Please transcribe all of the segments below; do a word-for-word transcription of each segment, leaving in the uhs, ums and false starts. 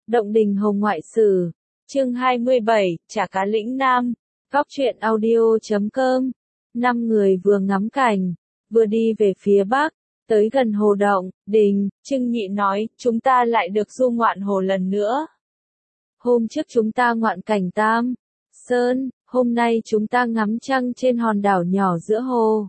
Động Đình Hồng Ngoại Sử, chương hai mươi bảy, Chả Cá Lĩnh Nam, Góc truyện audio chấm com. Năm người vừa ngắm cảnh, vừa đi về phía bắc, tới gần hồ Động Đình, Trưng Nhị nói, chúng ta lại được du ngoạn hồ lần nữa. Hôm trước chúng ta ngoạn cảnh Tam Sơn, hôm nay chúng ta ngắm trăng trên hòn đảo nhỏ giữa hồ.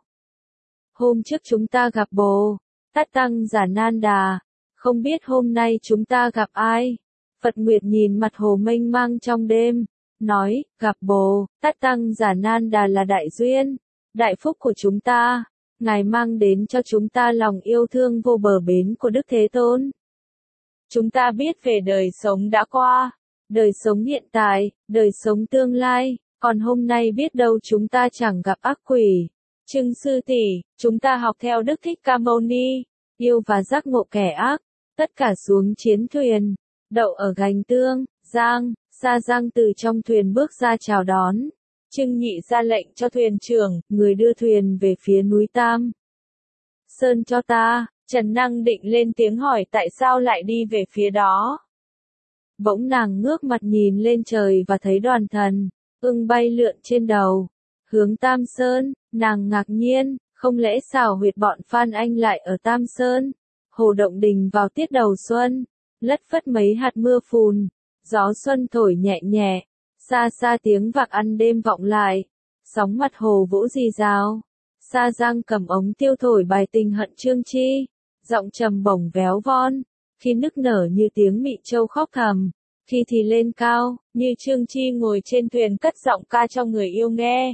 Hôm trước chúng ta gặp Bồ Tát Tăng Giả Nan Đà, không biết hôm nay chúng ta gặp ai? Phật Nguyệt nhìn mặt hồ mênh mang trong đêm, nói, gặp Bồ Tát Tăng Giả Nan Đà là đại duyên, đại phúc của chúng ta. Ngài mang đến cho chúng ta lòng yêu thương vô bờ bến của Đức Thế Tôn. Chúng ta biết về đời sống đã qua, đời sống hiện tại, đời sống tương lai, còn hôm nay biết đâu chúng ta chẳng gặp ác quỷ. Trưng sư tỷ, chúng ta học theo Đức Thích Ca Mâu Ni, yêu và giác ngộ kẻ ác, tất cả xuống chiến thuyền, đậu ở gành Tương Giang. Sa Giang từ trong thuyền bước ra chào đón. Trưng Nhị ra lệnh cho thuyền trưởng, người đưa thuyền về phía núi Tam Sơn cho ta. Trần Năng định lên tiếng hỏi tại sao lại đi về phía đó. Bỗng nàng ngước mặt nhìn lên trời và thấy đoàn thần ưng bay lượn trên đầu, hướng Tam Sơn. Nàng ngạc nhiên, không lẽ xảo huyệt bọn Phan Anh lại ở Tam Sơn? Hồ Động Đình vào tiết đầu xuân, lất phất mấy hạt mưa phùn, gió xuân thổi nhẹ nhẹ, xa xa tiếng vạc ăn đêm vọng lại, sóng mặt hồ vỗ rì rào. Sa Giang cầm ống tiêu thổi bài tình hận Trương Chi, giọng trầm bổng véo von, khi nức nở như tiếng mị châu khóc thầm, khi thì lên cao, như Trương Chi ngồi trên thuyền cất giọng ca cho người yêu nghe.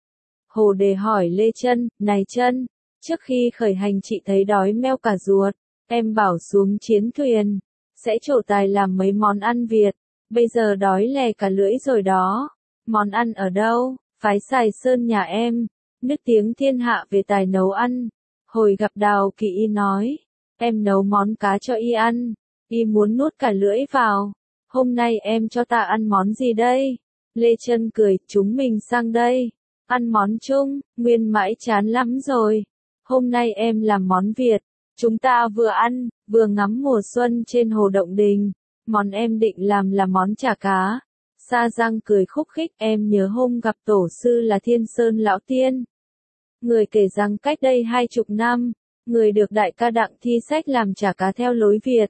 Hồ Đề hỏi Lê Chân, này Chân, trước khi khởi hành chị thấy đói meo cả ruột, em bảo xuống chiến thuyền, sẽ trổ tài làm mấy món ăn Việt, bây giờ đói lè cả lưỡi rồi đó. Món ăn ở đâu? Phái Sài Sơn nhà em, nức tiếng thiên hạ về tài nấu ăn. Hồi gặp Đào Kỳ Y nói, em nấu món cá cho y ăn, y muốn nuốt cả lưỡi vào. Hôm nay em cho ta ăn món gì đây? Lê Chân cười, chúng mình sang đây, ăn món chung, nguyên mãi chán lắm rồi. Hôm nay em làm món Việt, chúng ta vừa ăn, vừa ngắm mùa xuân trên hồ Động Đình. Món em định làm là món chả cá. Sa Giang cười khúc khích, em nhớ hôm gặp tổ sư là Thiên Sơn Lão Tiên. Người kể rằng cách đây hai chục năm, người được đại ca Đặng thi sách làm chả cá theo lối Việt.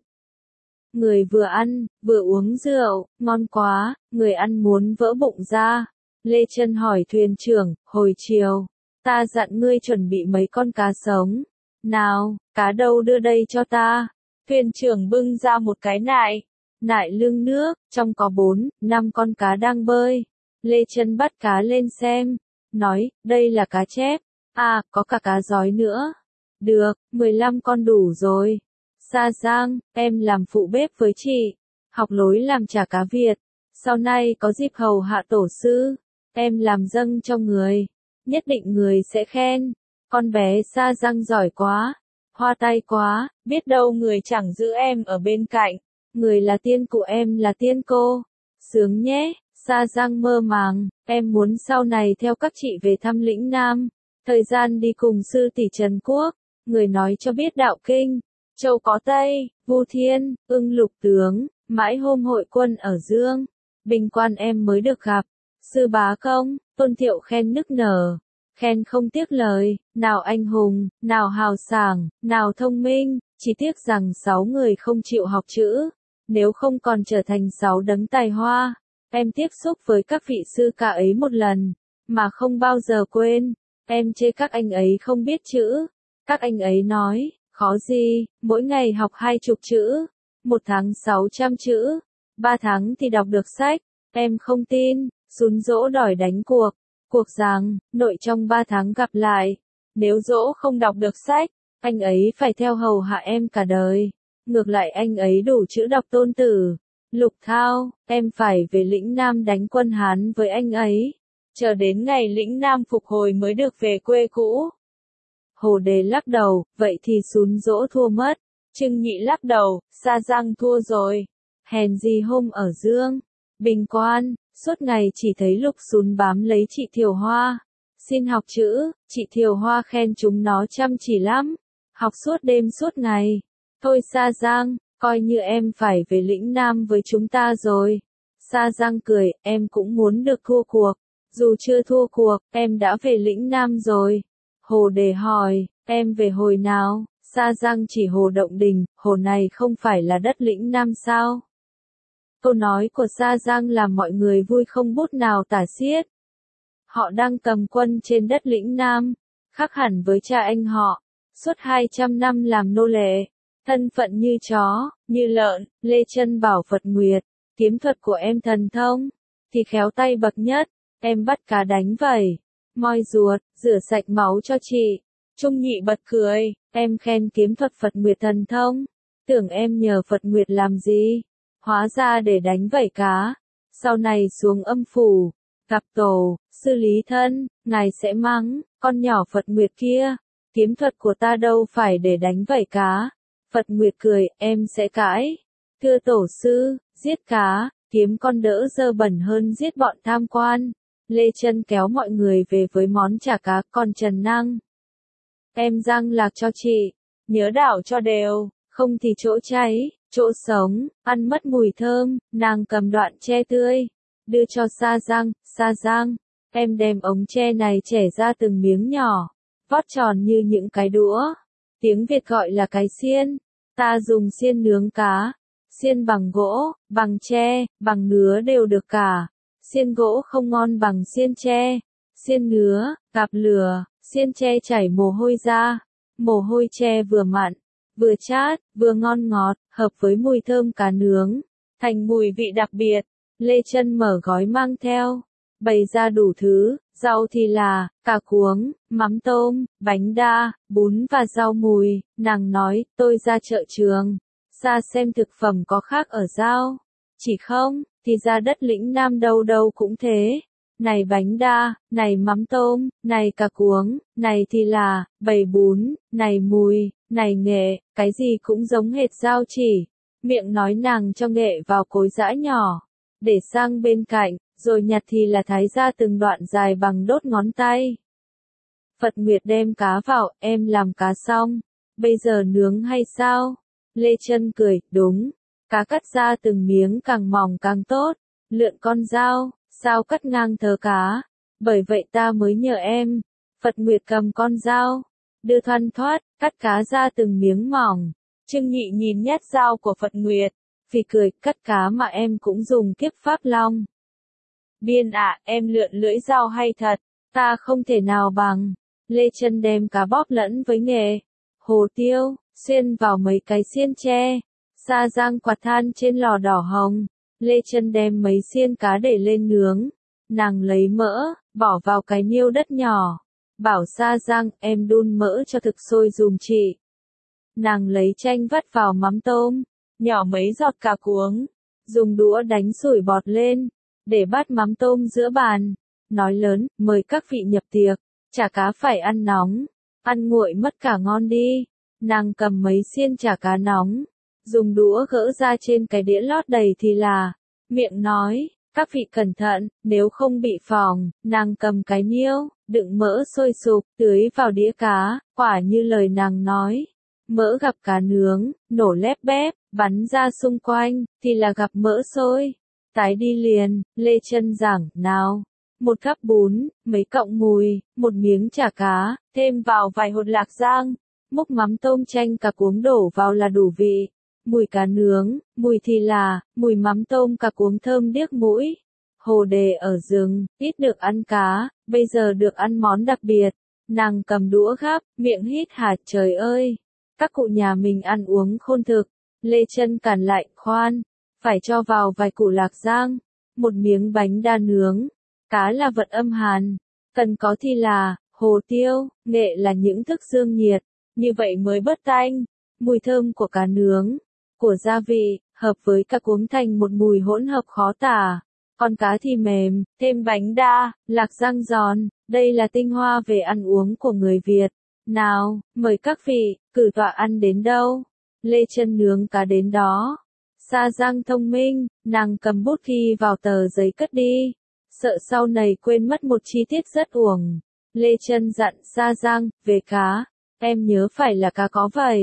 Người vừa ăn, vừa uống rượu, ngon quá, người ăn muốn vỡ bụng ra. Lê Chân hỏi thuyền trưởng, hồi chiều, ta dặn ngươi chuẩn bị mấy con cá sống. Nào, cá đâu đưa đây cho ta. Thuyền trưởng bưng ra một cái nại, nại lưng nước, trong có bốn, năm con cá đang bơi. Lê Chân bắt cá lên xem, nói, đây là cá chép, à, có cả cá giói nữa. Được, mười lăm con đủ rồi. Sa Giang, em làm phụ bếp với chị, học lối làm chả cá Việt, sau này có dịp hầu hạ tổ sư, em làm dâng cho người, nhất định người sẽ khen. Con bé Sa Giang giỏi quá, hoa tay quá, biết đâu người chẳng giữ em ở bên cạnh, người là tiên của em là tiên cô, sướng nhé. Sa Giang mơ màng, em muốn sau này theo các chị về thăm lĩnh Nam, thời gian đi cùng sư tỷ Trần Quốc, người nói cho biết đạo kinh, Châu Có Tây, Vu Thiên, Ưng Lục Tướng, mãi hôm hội quân ở Dương Bình Quan em mới được gặp. Sư bá công, Tôn Thiệu khen nức nở, khen không tiếc lời, nào anh hùng, nào hào sảng, nào thông minh, chỉ tiếc rằng sáu người không chịu học chữ, nếu không còn trở thành sáu đấng tài hoa. Em tiếp xúc với các vị sư cả ấy một lần, mà không bao giờ quên, em chê các anh ấy không biết chữ. Các anh ấy nói, khó gì, mỗi ngày học hai chục chữ, một tháng sáu trăm chữ, ba tháng thì đọc được sách. Em không tin, sún dỗ đòi đánh cuộc, cuộc rằng, nội trong ba tháng gặp lại, nếu dỗ không đọc được sách, anh ấy phải theo hầu hạ em cả đời. Ngược lại anh ấy đủ chữ đọc Tôn Tử, Lục Thao, em phải về lĩnh Nam đánh quân Hán với anh ấy, chờ đến ngày lĩnh Nam phục hồi mới được về quê cũ. Hồ Đề lắc đầu, vậy thì sún dỗ thua mất. Trưng Nhị lắc đầu, Sa Giang thua rồi. Hèn gì hôm ở Dương Bình Quan, suốt ngày chỉ thấy Lục Sún bám lấy chị Thiều Hoa, xin học chữ. Chị Thiều Hoa khen chúng nó chăm chỉ lắm, học suốt đêm suốt ngày. Thôi Sa Giang, Coi như em phải về lĩnh Nam với chúng ta rồi. Sa Giang cười, em cũng muốn được thua cuộc. Dù chưa thua cuộc, em đã về lĩnh Nam rồi. Hồ Đề hỏi, em về hồi nào? Sa Giang chỉ Hồ Động Đình, hồ này không phải là đất lĩnh Nam sao? Câu nói của Sa Giang làm mọi người vui không bút nào tả xiết. Họ đang cầm quân trên đất lĩnh Nam, khác hẳn với cha anh họ, suốt hai trăm năm làm nô lệ, thân phận như chó, như lợn. Lê Chân bảo Phật Nguyệt, kiếm thuật của em thần thông, thì khéo tay bậc nhất, em bắt cá đánh vẩy, moi ruột, rửa sạch máu cho chị. Trung Nhị bật cười, em khen kiếm thuật Phật Nguyệt thần thông, tưởng em nhờ Phật Nguyệt làm gì, hóa ra để đánh vẩy cá. Sau này xuống âm phủ, gặp tổ, sư lý thân, ngài sẽ mắng, con nhỏ Phật Nguyệt kia, kiếm thuật của ta đâu phải để đánh vẩy cá. Phật Nguyệt cười, em sẽ cãi. Thưa tổ sư, giết cá, kiếm con đỡ dơ bẩn hơn giết bọn tham quan. Lê Chân kéo mọi người về với món chả cá. Còn Trần Năng, em rang lạc cho chị, nhớ đảo cho đều, không thì chỗ cháy, chỗ sống, ăn mất mùi thơm. Nàng cầm đoạn tre tươi, đưa cho Sa Giang. Sa Giang, em đem ống tre này chẻ ra từng miếng nhỏ, vót tròn như những cái đũa. Tiếng Việt gọi là cái xiên. Ta dùng xiên nướng cá. Xiên bằng gỗ, bằng tre, bằng nứa đều được cả. Xiên gỗ không ngon bằng xiên tre. Xiên nứa, gặp lửa, xiên tre chảy mồ hôi ra. Mồ hôi tre vừa mặn, vừa chát, vừa ngon ngọt, hợp với mùi thơm cá nướng, thành mùi vị đặc biệt. Lê Chân mở gói mang theo, bày ra đủ thứ, rau thì là, cà cuống, mắm tôm, bánh đa, bún và rau mùi. Nàng nói, tôi ra chợ Trường Sa xem thực phẩm có khác ở rau. Chỉ không, thì ra đất lĩnh Nam đâu đâu cũng thế. Này bánh đa, này mắm tôm, này cà cuống, này thì là, bầy bún, này mùi, này nghệ, cái gì cũng giống hệt rau chỉ. Miệng nói nàng cho nghệ vào cối giã nhỏ, để sang bên cạnh, rồi nhặt thì là thái ra từng đoạn dài bằng đốt ngón tay. Phật Nguyệt đem cá vào, em làm cá xong, bây giờ nướng hay sao? Lê Chân cười, đúng, cá cắt ra từng miếng càng mỏng càng tốt, lượn con dao, sao cắt ngang thớ cá, bởi vậy ta mới nhờ em. Phật Nguyệt cầm con dao, đưa thoăn thoắt, cắt cá ra từng miếng mỏng. Trương Nhị nhìn nhát dao của Phật Nguyệt, phì cười, cắt cá mà em cũng dùng kiếp pháp long. Biên ạ, em lượn lưỡi dao hay thật, ta không thể nào bằng. Lê Chân đem cá bóp lẫn với nghệ, hồ tiêu, xuyên vào mấy cái xiên tre. Sa Giang quạt than trên lò đỏ hồng. Lê Chân đem mấy xiên cá để lên nướng. Nàng lấy mỡ, bỏ vào cái niêu đất nhỏ. Bảo Sa Giang, em đun mỡ cho thực sôi dùm chị. Nàng lấy chanh vắt vào mắm tôm, nhỏ mấy giọt cà cuống, dùng đũa đánh sủi bọt lên, để bát mắm tôm giữa bàn. Nói lớn, mời các vị nhập tiệc, chả cá phải ăn nóng, ăn nguội mất cả ngon đi. Nàng cầm mấy xiên chả cá nóng, dùng đũa gỡ ra trên cái đĩa lót đầy thì là, miệng nói, các vị cẩn thận, nếu không bị phỏng. Nàng cầm cái niêu, đựng mỡ sôi sục, tưới vào đĩa cá, quả như lời nàng nói. Mỡ gặp cá nướng, nổ lép bép, bắn ra xung quanh, thì là gặp mỡ sôi. Tái đi liền. Lê Chân giảng, nào, một cắp bún, mấy cọng mùi, một miếng chả cá, thêm vào vài hột lạc rang, múc mắm tôm chanh cà cuống đổ vào là đủ vị. Mùi cá nướng, mùi thì là, mùi mắm tôm cà cuống thơm điếc mũi. Hồ Đề ở rừng, ít được ăn cá, bây giờ được ăn món đặc biệt. Nàng cầm đũa gắp, miệng hít hà, trời ơi, các cụ nhà mình ăn uống khôn thực. Lê Chân cản lại, khoan, phải cho vào vài củ lạc rang, một miếng bánh đa nướng. Cá là vật âm hàn, cần có thì là, hồ tiêu, nghệ là những thức dương nhiệt, như vậy mới bớt tanh. Mùi thơm của cá nướng, của gia vị, hợp với cà cuống thành một mùi hỗn hợp khó tả. Con cá thì mềm, thêm bánh đa, lạc rang giòn, đây là tinh hoa về ăn uống của người Việt. Nào, mời các vị, cử tọa ăn đến đâu? Lê Chân nướng cá đến đó. Sa Giang thông minh, nàng cầm bút ghi vào tờ giấy cất đi, sợ sau này quên mất một chi tiết rất uổng. Lê Chân dặn Sa Giang, về cá, em nhớ phải là cá có vảy,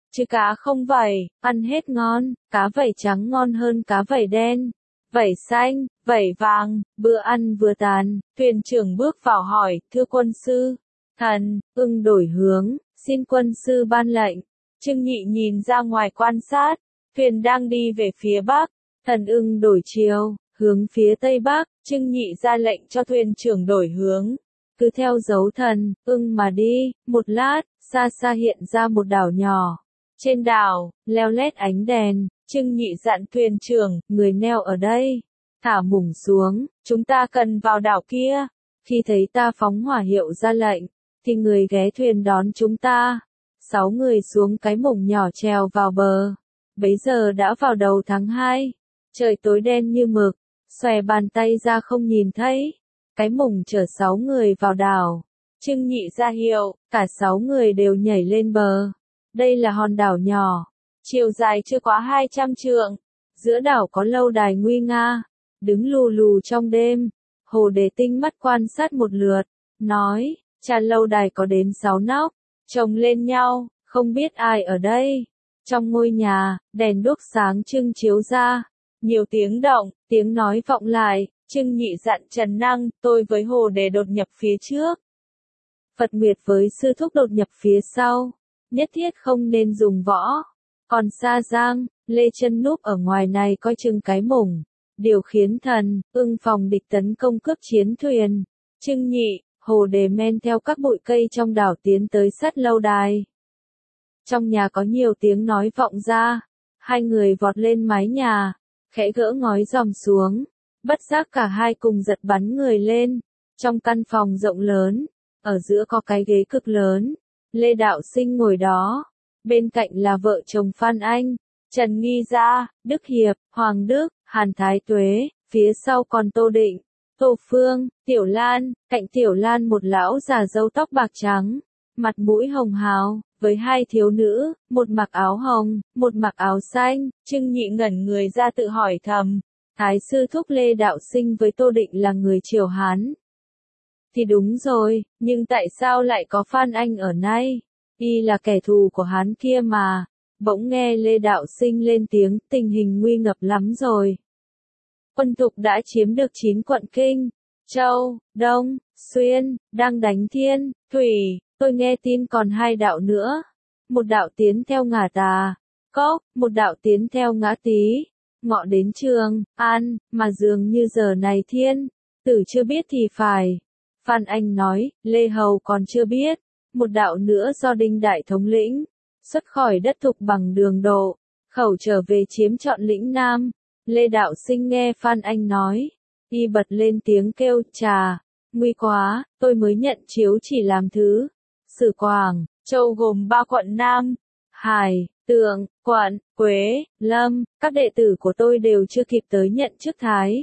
chứ cá không vảy, ăn hết ngon, cá vảy trắng ngon hơn cá vảy đen, vảy xanh, vảy vàng, bữa ăn vừa tàn, thuyền trưởng bước vào hỏi, thưa quân sư, thần, ưng đổi hướng, xin quân sư ban lệnh. Trương Nhị nhìn ra ngoài quan sát, thuyền đang đi về phía bắc, thần ưng đổi chiều, hướng phía tây bắc, Trương Nhị ra lệnh cho thuyền trưởng đổi hướng, cứ theo dấu thần, ưng mà đi, một lát, xa xa hiện ra một đảo nhỏ. Trên đảo, leo lét ánh đèn, Trương Nhị dặn thuyền trưởng, người neo ở đây, thả mủng xuống, chúng ta cần vào đảo kia. Khi thấy ta phóng hỏa hiệu ra lệnh, thì người ghé thuyền đón chúng ta. Sáu người xuống cái mủng nhỏ trèo vào bờ. Bấy giờ đã vào đầu tháng hai, trời tối đen như mực, xòe bàn tay ra không nhìn thấy. Cái mủng chở sáu người vào đảo. Trương Nhị ra hiệu, cả sáu người đều nhảy lên bờ. Đây là hòn đảo nhỏ, chiều dài chưa quá hai trăm trượng. Giữa đảo có lâu đài nguy nga, đứng lù lù trong đêm. Hồ Đề tinh mắt quan sát một lượt, nói, tràn lâu đài có đến sáu nóc, chồng lên nhau, không biết ai ở đây. Trong ngôi nhà, đèn đuốc sáng trưng chiếu ra, nhiều tiếng động, tiếng nói vọng lại. Trương Nhị dặn Trần Năng, tôi với Hồ Đề đột nhập phía trước. Phật Nguyệt với Sư Thúc đột nhập phía sau, nhất thiết không nên dùng võ. Còn Sa Giang, Lê Chân núp ở ngoài này coi chừng cái mủng, điều khiến thần, ưng phòng địch tấn công cướp chiến thuyền. Trương Nhị, Hồ Đề men theo các bụi cây trong đảo tiến tới sát lâu đài. Trong nhà có nhiều tiếng nói vọng ra, hai người vọt lên mái nhà, khẽ gỡ ngói giòm xuống, bất giác cả hai cùng giật bắn người lên. Trong căn phòng rộng lớn, ở giữa có cái ghế cực lớn, Lê Đạo Sinh ngồi đó, bên cạnh là vợ chồng Phan Anh, Trần Nghi Gia, Đức Hiệp, Hoàng Đức, Hàn Thái Tuế, phía sau còn Tô Định, Tô Phương, Tiểu Lan, cạnh Tiểu Lan một lão già râu tóc bạc trắng, mặt mũi hồng hào, với hai thiếu nữ, một mặc áo hồng, một mặc áo xanh. Trương Nhị ngẩn người ra tự hỏi thầm, Thái sư thúc Lê Đạo Sinh với Tô Định là người Triều Hán. Thì đúng rồi, nhưng tại sao lại có Phan Anh ở nay? Y là kẻ thù của Hán kia mà. Bỗng nghe Lê Đạo Sinh lên tiếng, tình hình nguy ngập lắm rồi. Quân Thục đã chiếm được chín quận Kinh, Châu, Đông, Xuyên, đang đánh Thiên, Thủy. Tôi nghe tin còn hai đạo nữa. Một đạo tiến theo ngả Tà, Cốc, một đạo tiến theo ngã Tý, ngọ đến Trường An, mà dường như giờ này Thiên Tử chưa biết thì phải. Phan Anh nói, Lê Hầu còn chưa biết. Một đạo nữa do Đinh Đại thống lĩnh, xuất khỏi đất Thục bằng đường độ, khẩu trở về chiếm trọn lĩnh Nam. Lê Đạo Sinh nghe Phan Anh nói, y bật lên tiếng kêu, chà, nguy quá, tôi mới nhận chiếu chỉ làm thứ Sử Quảng Châu gồm ba quận Nam, Hải, Tượng, Quận, Quế, Lâm, các đệ tử của tôi đều chưa kịp tới nhận chức thái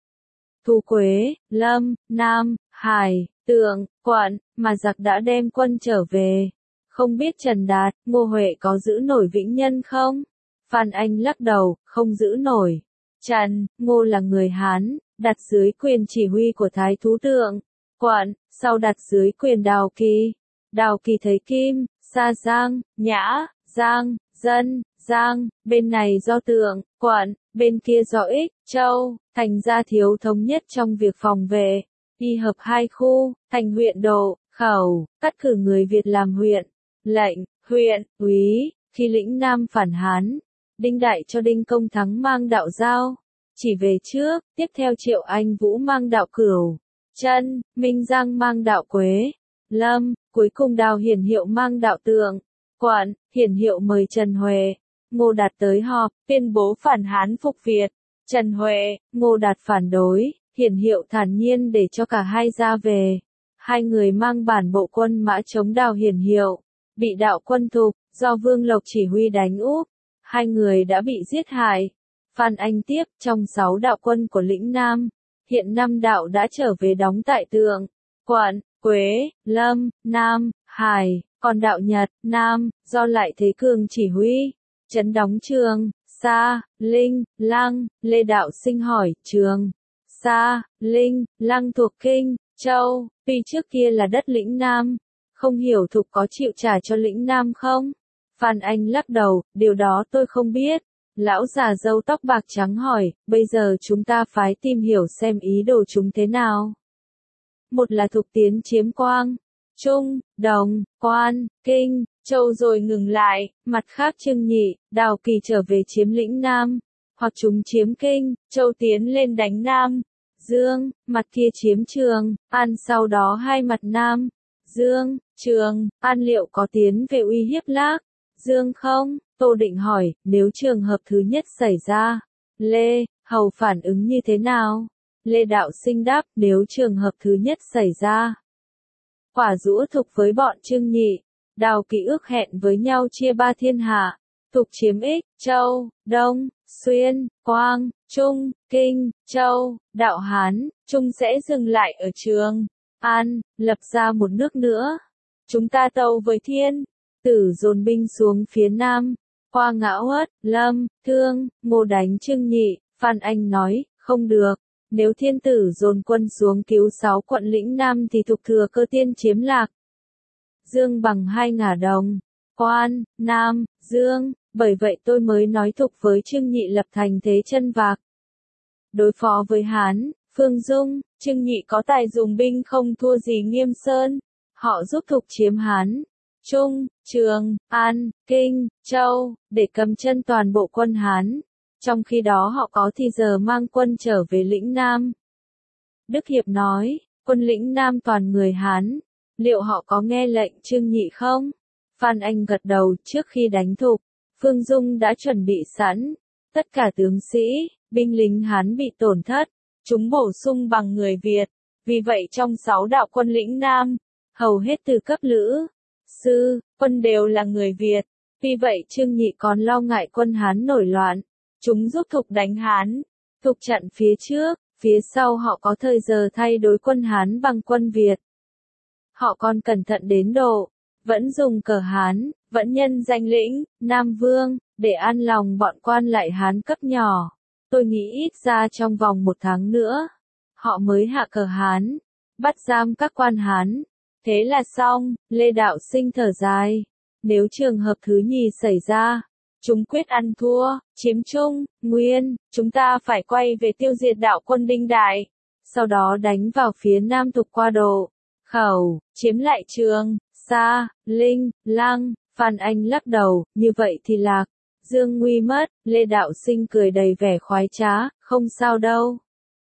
thú Quế, Lâm, Nam, Hải, Tượng, Quận, mà giặc đã đem quân trở về. Không biết Trần Đạt, Ngô Huệ có giữ nổi Vĩnh Nhân không? Phan Anh lắc đầu, không giữ nổi. Trần, Ngô là người Hán, đặt dưới quyền chỉ huy của Thái thú Tượng, Quận, sau đặt dưới quyền Đào Kỳ. Đào Kỳ thấy Kim, Sa Giang, Nhã, Giang, Dân, Giang, bên này do Tượng, Quận, bên kia do Ích, Châu, thành ra thiếu thống nhất trong việc phòng vệ. Y hợp hai khu, thành huyện Độ, Khẩu, cắt cử người Việt làm huyện, lệnh, huyện, úy. Khi lĩnh Nam phản Hán, Đinh Đại cho Đinh Công Thắng mang đạo Giao, chỉ về trước, tiếp theo Triệu Anh Vũ mang đạo Cửu Chân, Minh Giang mang đạo Quế, Lâm, cuối cùng Đào Hiển Hiệu mang đạo Tượng, Quận. Hiển Hiệu mời Trần Huệ, Ngô Đạt tới họp, tuyên bố phản Hán phục Việt. Trần Huệ, Ngô Đạt phản đối, Hiển Hiệu thản nhiên để cho cả hai ra về. Hai người mang bản bộ quân mã chống Đào Hiển Hiệu, bị đạo quân Thục, do Vương Lộc chỉ huy đánh úp. Hai người đã bị giết hại. Phan Anh tiếp, trong sáu đạo quân của lĩnh Nam, hiện năm đạo đã trở về đóng tại Tượng, Quận, Quế, Lâm, Nam, Hải, còn đạo Nhật, Nam, do Lại Thế Cường chỉ huy, trấn đóng Trường Sa, Linh, Lăng. Lê Đạo Sinh hỏi, Trường Sa, Linh, Lăng thuộc Kinh, Châu, tuy trước kia là đất lĩnh Nam, không hiểu Thục có chịu trả cho lĩnh Nam không? Phan Anh lắc đầu, điều đó tôi không biết. Lão già râu tóc bạc trắng hỏi, bây giờ chúng ta phải tìm hiểu xem ý đồ chúng thế nào. Một là Thục tiến chiếm Quang, Trung, Đồng, Quan, Kinh, Châu rồi ngừng lại, mặt khác Trương Nhị, Đào Kỳ trở về chiếm lĩnh Nam, hoặc chúng chiếm Kinh, Châu tiến lên đánh Nam, Dương, mặt kia chiếm Trường, An sau đó hai mặt Nam, Dương, Trường, An liệu có tiến về uy hiếp Lác, Dương không? Tô Định hỏi, nếu trường hợp thứ nhất xảy ra, Lê, Hầu phản ứng như thế nào? Lê Đạo Sinh đáp, nếu trường hợp thứ nhất xảy ra, quả rũ Thục với bọn Trương Nhị, Đào Kỳ ước hẹn với nhau chia ba thiên hạ, Thục chiếm Ích, Châu, Đông, Xuyên, Quang, Trung, Kinh, Châu, Đạo Hán, Trung sẽ dừng lại ở Trường An, lập ra một nước nữa. Chúng ta tâu với Thiên Tử dồn binh xuống phía Nam, qua Ngão Ất, Lâm, Thương, Ngô đánh Trương Nhị. Phan Anh nói, không được, nếu Thiên Tử dồn quân xuống cứu sáu quận lĩnh Nam thì Thục thừa cơ tiên chiếm Lạc Dương bằng hai ngả Đồng, Quan, Nam, Dương, bởi vậy tôi mới nói Thục với Trương Nhị lập thành thế chân vạc. Đối phó với Hán, Phương Dung, Trương Nhị có tài dùng binh không thua gì Nghiêm Sơn, họ giúp Thục chiếm Hán, Trung, Trường, An, Kinh, Châu, để cầm chân toàn bộ quân Hán. Trong khi đó họ có thì giờ mang quân trở về lĩnh Nam. Đức Hiệp nói, quân lĩnh Nam toàn người Hán, liệu họ có nghe lệnh Trương Nhị không? Phan Anh gật đầu, trước khi đánh Thục, Phương Dung đã chuẩn bị sẵn. Tất cả tướng sĩ, binh lính Hán bị tổn thất, chúng bổ sung bằng người Việt. Vì vậy trong sáu đạo quân lĩnh Nam, hầu hết từ cấp lữ, sư, quân đều là người Việt. Vì vậy Trương Nhị còn lo ngại quân Hán nổi loạn. Chúng giúp Thục đánh Hán. Thục chặn phía trước, phía sau họ có thời giờ thay đối quân Hán bằng quân Việt. Họ còn cẩn thận đến độ, vẫn dùng cờ Hán, vẫn nhân danh lĩnh, Nam Vương, để an lòng bọn quan lại Hán cấp nhỏ. Tôi nghĩ ít ra trong vòng một tháng nữa, họ mới hạ cờ Hán, bắt giam các quan Hán. Thế là xong, Lê Đạo Sinh thở dài. Nếu trường hợp thứ nhì xảy ra, chúng quyết ăn thua, chiếm Trung, Nguyên, chúng ta phải quay về tiêu diệt đạo quân Đinh Đại, sau đó đánh vào phía Nam Thục qua độ, Khẩu, chiếm lại Trường, Sa, Linh, Lăng. Phan Anh lắc đầu, như vậy thì Lạc Dương nguy mất. Lê Đạo Sinh cười đầy vẻ khoái trá, không sao đâu.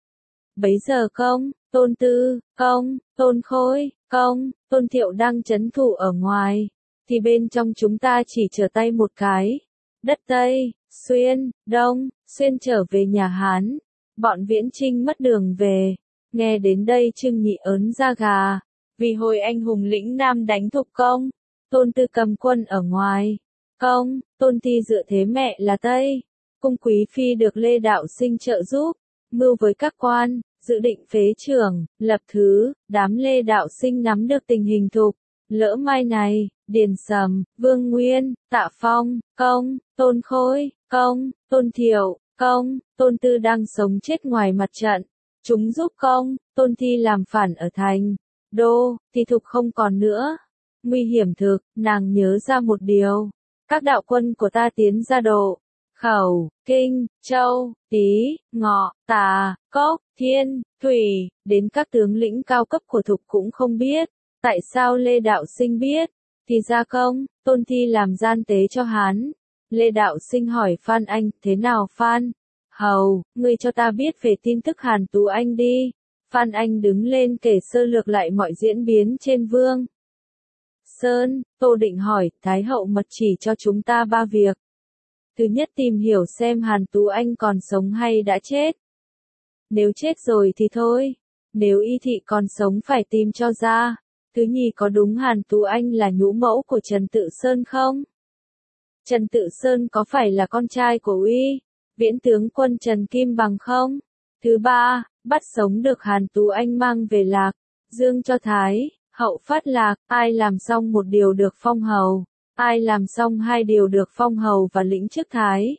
Bấy giờ Công, Tôn Tư, Công, Tôn Khôi, Công, Tôn Thiệu đang trấn thủ ở ngoài, thì bên trong chúng ta chỉ trở tay một cái. Đất Tây, Xuyên, Đông, Xuyên trở về nhà Hán. Bọn Viễn Trinh mất đường về. Nghe đến đây Trương Nhị ớn da gà. Vì hồi anh hùng lĩnh Nam đánh Thục Công, Tôn Tư cầm quân ở ngoài. Công, Tôn Thi dựa thế mẹ là Tây. Cung Quý Phi được Lê Đạo Sinh trợ giúp, mưu với các quan, dự định phế trưởng, lập thứ. Đám Lê Đạo Sinh nắm được tình hình Thục, Lỡ Mai này, Điền Sầm, Vương Nguyên, Tạ Phong, Công, Tôn Khôi, Công, Tôn Thiệu, Công, Tôn Tư đang sống chết ngoài mặt trận. Chúng giúp Công, Tôn Thi làm phản ở thành Đô, thì Thục không còn nữa. Nguy hiểm thực, nàng nhớ ra một điều. Các đạo quân của ta tiến ra độ, Khẩu, Kinh, Châu, Tý, Ngọ, Tà, Cốc, Thiên, Thủy, đến các tướng lĩnh cao cấp của Thục cũng không biết. Tại sao Lê Đạo Sinh biết? Thì ra Công, Tôn Thi làm gian tế cho Hán. Lê Đạo Sinh hỏi Phan Anh, thế nào Phan? Hầu, ngươi cho ta biết về tin tức Hàn Tú Anh đi. Phan Anh đứng lên kể sơ lược lại mọi diễn biến trên Vương Sơn. Tô Định hỏi, Thái hậu mật chỉ cho chúng ta ba việc. Thứ nhất, tìm hiểu xem Hàn Tú Anh còn sống hay đã chết. Nếu chết rồi thì thôi. Nếu y thị còn sống phải tìm cho ra. Thứ nhì, có đúng Hàn Tú Anh là nhũ mẫu của Trần Tự Sơn không? Trần Tự Sơn có phải là con trai của Uy Viễn tướng quân Trần Kim Bằng không? Thứ ba, bắt sống được Hàn Tú Anh mang về Lạc Dương cho Thái hậu phát lạc. Ai làm xong một điều được phong hầu, ai làm xong hai điều được phong hầu và lĩnh chức Thái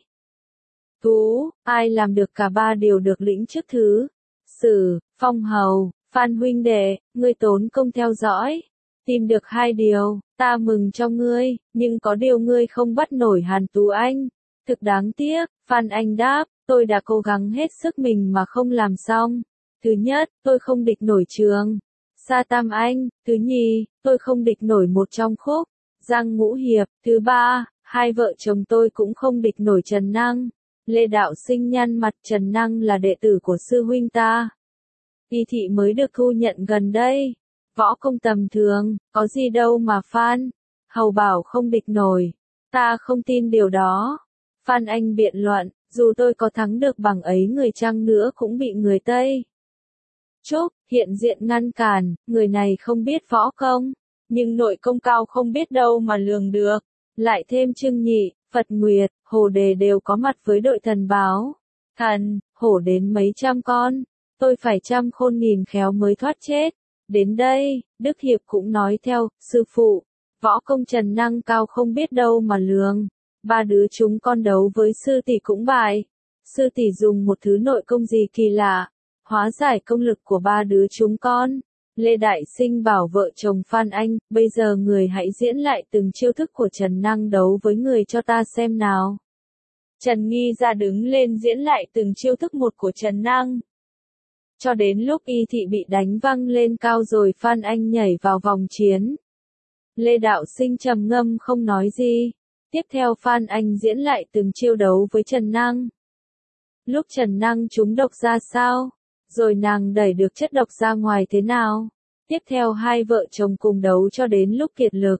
Thú, ai làm được cả ba điều được lĩnh chức Thứ Sử, phong hầu. Phan huynh đệ, ngươi tốn công theo dõi, Tìm được hai điều, ta mừng cho ngươi, nhưng có điều ngươi không bắt nổi Hàn Tú Anh. Thực đáng tiếc, Phan Anh đáp, tôi đã cố gắng hết sức mình mà không làm xong. Thứ nhất, tôi không địch nổi Trường Sa Tam Anh. Thứ nhì, tôi không địch nổi một trong khúc Giang Ngũ Hiệp. Thứ ba, hai vợ chồng tôi cũng không địch nổi Trần Năng. Lê Đạo Sinh nhăn mặt, Trần Năng là đệ tử của sư huynh ta. Y thị mới được thu nhận gần đây. Võ công tầm thường, có gì đâu mà Phan Hầu bảo không địch nổi. Ta không tin điều đó. Phan Anh biện luận, dù tôi có thắng được bằng ấy người chăng nữa cũng bị người Tây Trúc hiện diện ngăn cản, người này không biết võ công, nhưng nội công cao không biết đâu mà lường được. Lại thêm Trương Nhị, Phật Nguyệt, Hồ Đề đều có mặt với đội thần báo. Thần, hổ đến mấy trăm con, tôi phải trăm khôn nghìn khéo mới thoát chết. Đến đây, Đức Hiệp cũng nói theo, sư phụ, võ công Trần Năng cao không biết đâu mà lường. Ba đứa chúng con đấu với sư tỷ cũng bại. Sư tỷ dùng một thứ nội công gì kỳ lạ, hóa giải công lực của ba đứa chúng con. Lê Đại Sinh bảo vợ chồng Phan Anh, bây giờ người hãy diễn lại từng chiêu thức của Trần Năng đấu với người cho ta xem nào. Trần Nghi ra đứng lên diễn lại từng chiêu thức một của Trần Năng. Cho đến lúc Y thị bị đánh văng lên cao rồi Phan Anh nhảy vào vòng chiến. Lê Đạo Sinh trầm ngâm không nói gì. Tiếp theo Phan Anh diễn lại từng chiêu đấu với Trần Năng. Lúc Trần Năng trúng độc ra sao? Rồi nàng đẩy được chất độc ra ngoài thế nào? Tiếp theo hai vợ chồng cùng đấu cho đến lúc kiệt lực.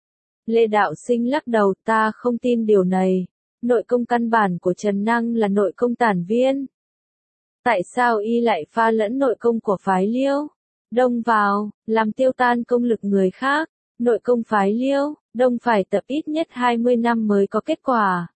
Lê Đạo Sinh lắc đầu, ta không tin điều này. Nội công căn bản của Trần Năng là nội công tản viên. Tại sao y lại pha lẫn nội công của phái Liêu Đông vào, làm tiêu tan công lực người khác? Nội công phái Liêu Đông phải tập ít nhất hai mươi năm mới có kết quả.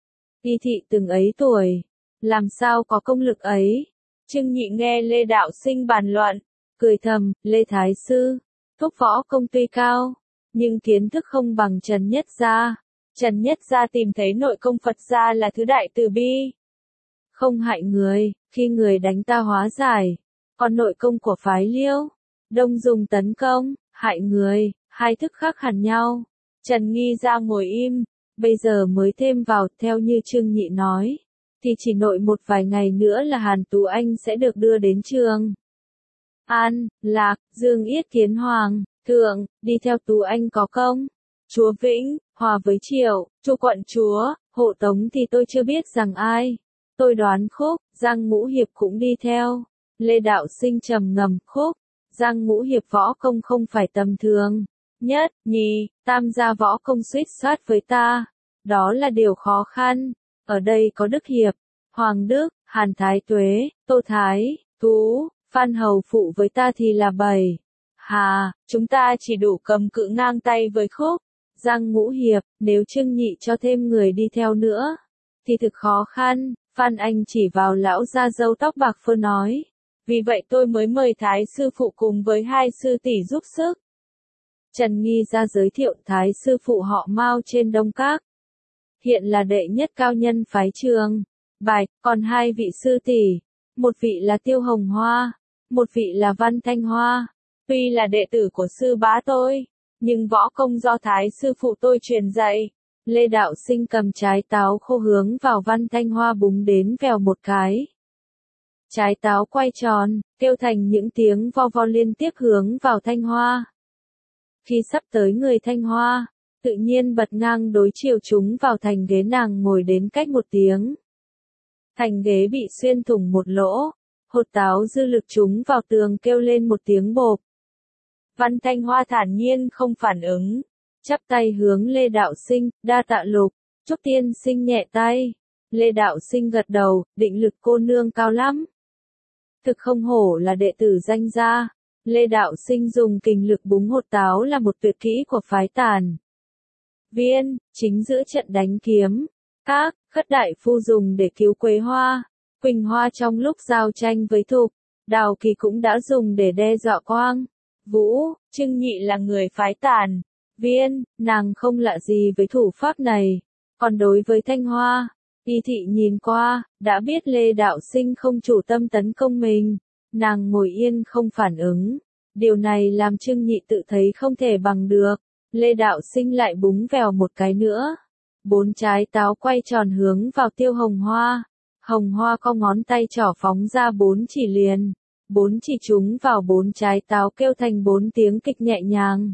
Y thị từng ấy tuổi, làm sao có công lực ấy? Trương Nhị nghe Lê Đạo Sinh bàn luận, cười thầm, Lê Thái Sư, thúc võ công tuy cao, nhưng kiến thức không bằng Trần Nhất Gia. Trần Nhất Gia tìm thấy nội công Phật gia là thứ đại từ bi. Không hại người, khi người đánh ta hóa giải. Còn nội công của phái Liêu Đông dùng tấn công, hại người, hai thức khác hẳn nhau. Trần Nghi ra ngồi im, bây giờ mới thêm vào, theo như Trương Nhị nói, thì chỉ nội một vài ngày nữa là Hàn Tú Anh sẽ được đưa đến Trường An, Lạc, Dương Yết Kiến Hoàng, Thượng, đi theo Tú Anh có công. Chúa Vĩnh, hòa với Triệu, Chu quận chúa, hộ tống thì tôi chưa biết rằng ai. Tôi đoán khúc, Giang Ngũ Hiệp cũng đi theo. Lê Đạo Sinh trầm ngầm, khúc, Giang Ngũ Hiệp võ công không phải tầm thường. Nhất, nhì, tam gia võ công suýt soát với ta. Đó là điều khó khăn. Ở đây có Đức Hiệp, Hoàng Đức, Hàn Thái Tuế, Tô Thái, Tú, Phan Hầu phụ với ta thì là bảy. Hà, chúng ta chỉ đủ cầm cự ngang tay với khúc Giang Ngũ Hiệp, nếu Trương Nhị cho thêm người đi theo nữa, thì thực khó khăn. Phan Anh chỉ vào lão gia râu tóc bạc phơ nói, vì vậy tôi mới mời Thái sư phụ cùng với hai sư tỷ giúp sức. Trần Nghi ra giới thiệu Thái sư phụ họ Mao trên Đông Các, hiện là đệ nhất cao nhân phái Trường Bạch, còn hai vị sư tỷ, một vị là Tiêu Hồng Hoa, một vị là Văn Thanh Hoa. Tuy là đệ tử của sư bá tôi, nhưng võ công do Thái sư phụ tôi truyền dạy. Lê Đạo Sinh cầm trái táo khô hướng vào Văn Thanh Hoa búng đến vèo một cái. Trái táo quay tròn, kêu thành những tiếng vo vo liên tiếp hướng vào Thanh Hoa. Khi sắp tới người Thanh Hoa, tự nhiên bật ngang đối chiều chúng vào thành ghế nàng ngồi đến cách một tiếng. Thành ghế bị xuyên thủng một lỗ, hột táo dư lực chúng vào tường kêu lên một tiếng bộp. Văn Thanh Hoa thản nhiên không phản ứng, chắp tay hướng Lê Đạo Sinh, đa tạ Lục, chúc tiên sinh nhẹ tay. Lê Đạo Sinh gật đầu, định lực cô nương cao lắm. Thực không hổ là đệ tử danh gia. Lê Đạo Sinh dùng kình lực búng hột táo là một tuyệt kỹ của phái Tản Viên, chính giữa trận đánh kiếm. Các, Khất đại phu dùng để cứu Quế Hoa, Quỳnh Hoa trong lúc giao tranh với Thục, Đào Kỳ cũng đã dùng để đe dọa Quang Vũ. Trương Nhị là người phái Tản Viên, nàng không lạ gì với thủ pháp này. Còn đối với Thanh Hoa, Y thị nhìn qua, đã biết Lê Đạo Sinh không chủ tâm tấn công mình. Nàng ngồi yên không phản ứng. Điều này làm Trương Nhị tự thấy không thể bằng được. Lê Đạo Sinh lại búng vèo một cái nữa. Bốn trái táo quay tròn hướng vào Tiêu Hồng Hoa. Hồng Hoa cong ngón tay trỏ phóng ra bốn chỉ liền. Bốn chỉ trúng vào bốn trái táo kêu thành bốn tiếng kịch nhẹ nhàng.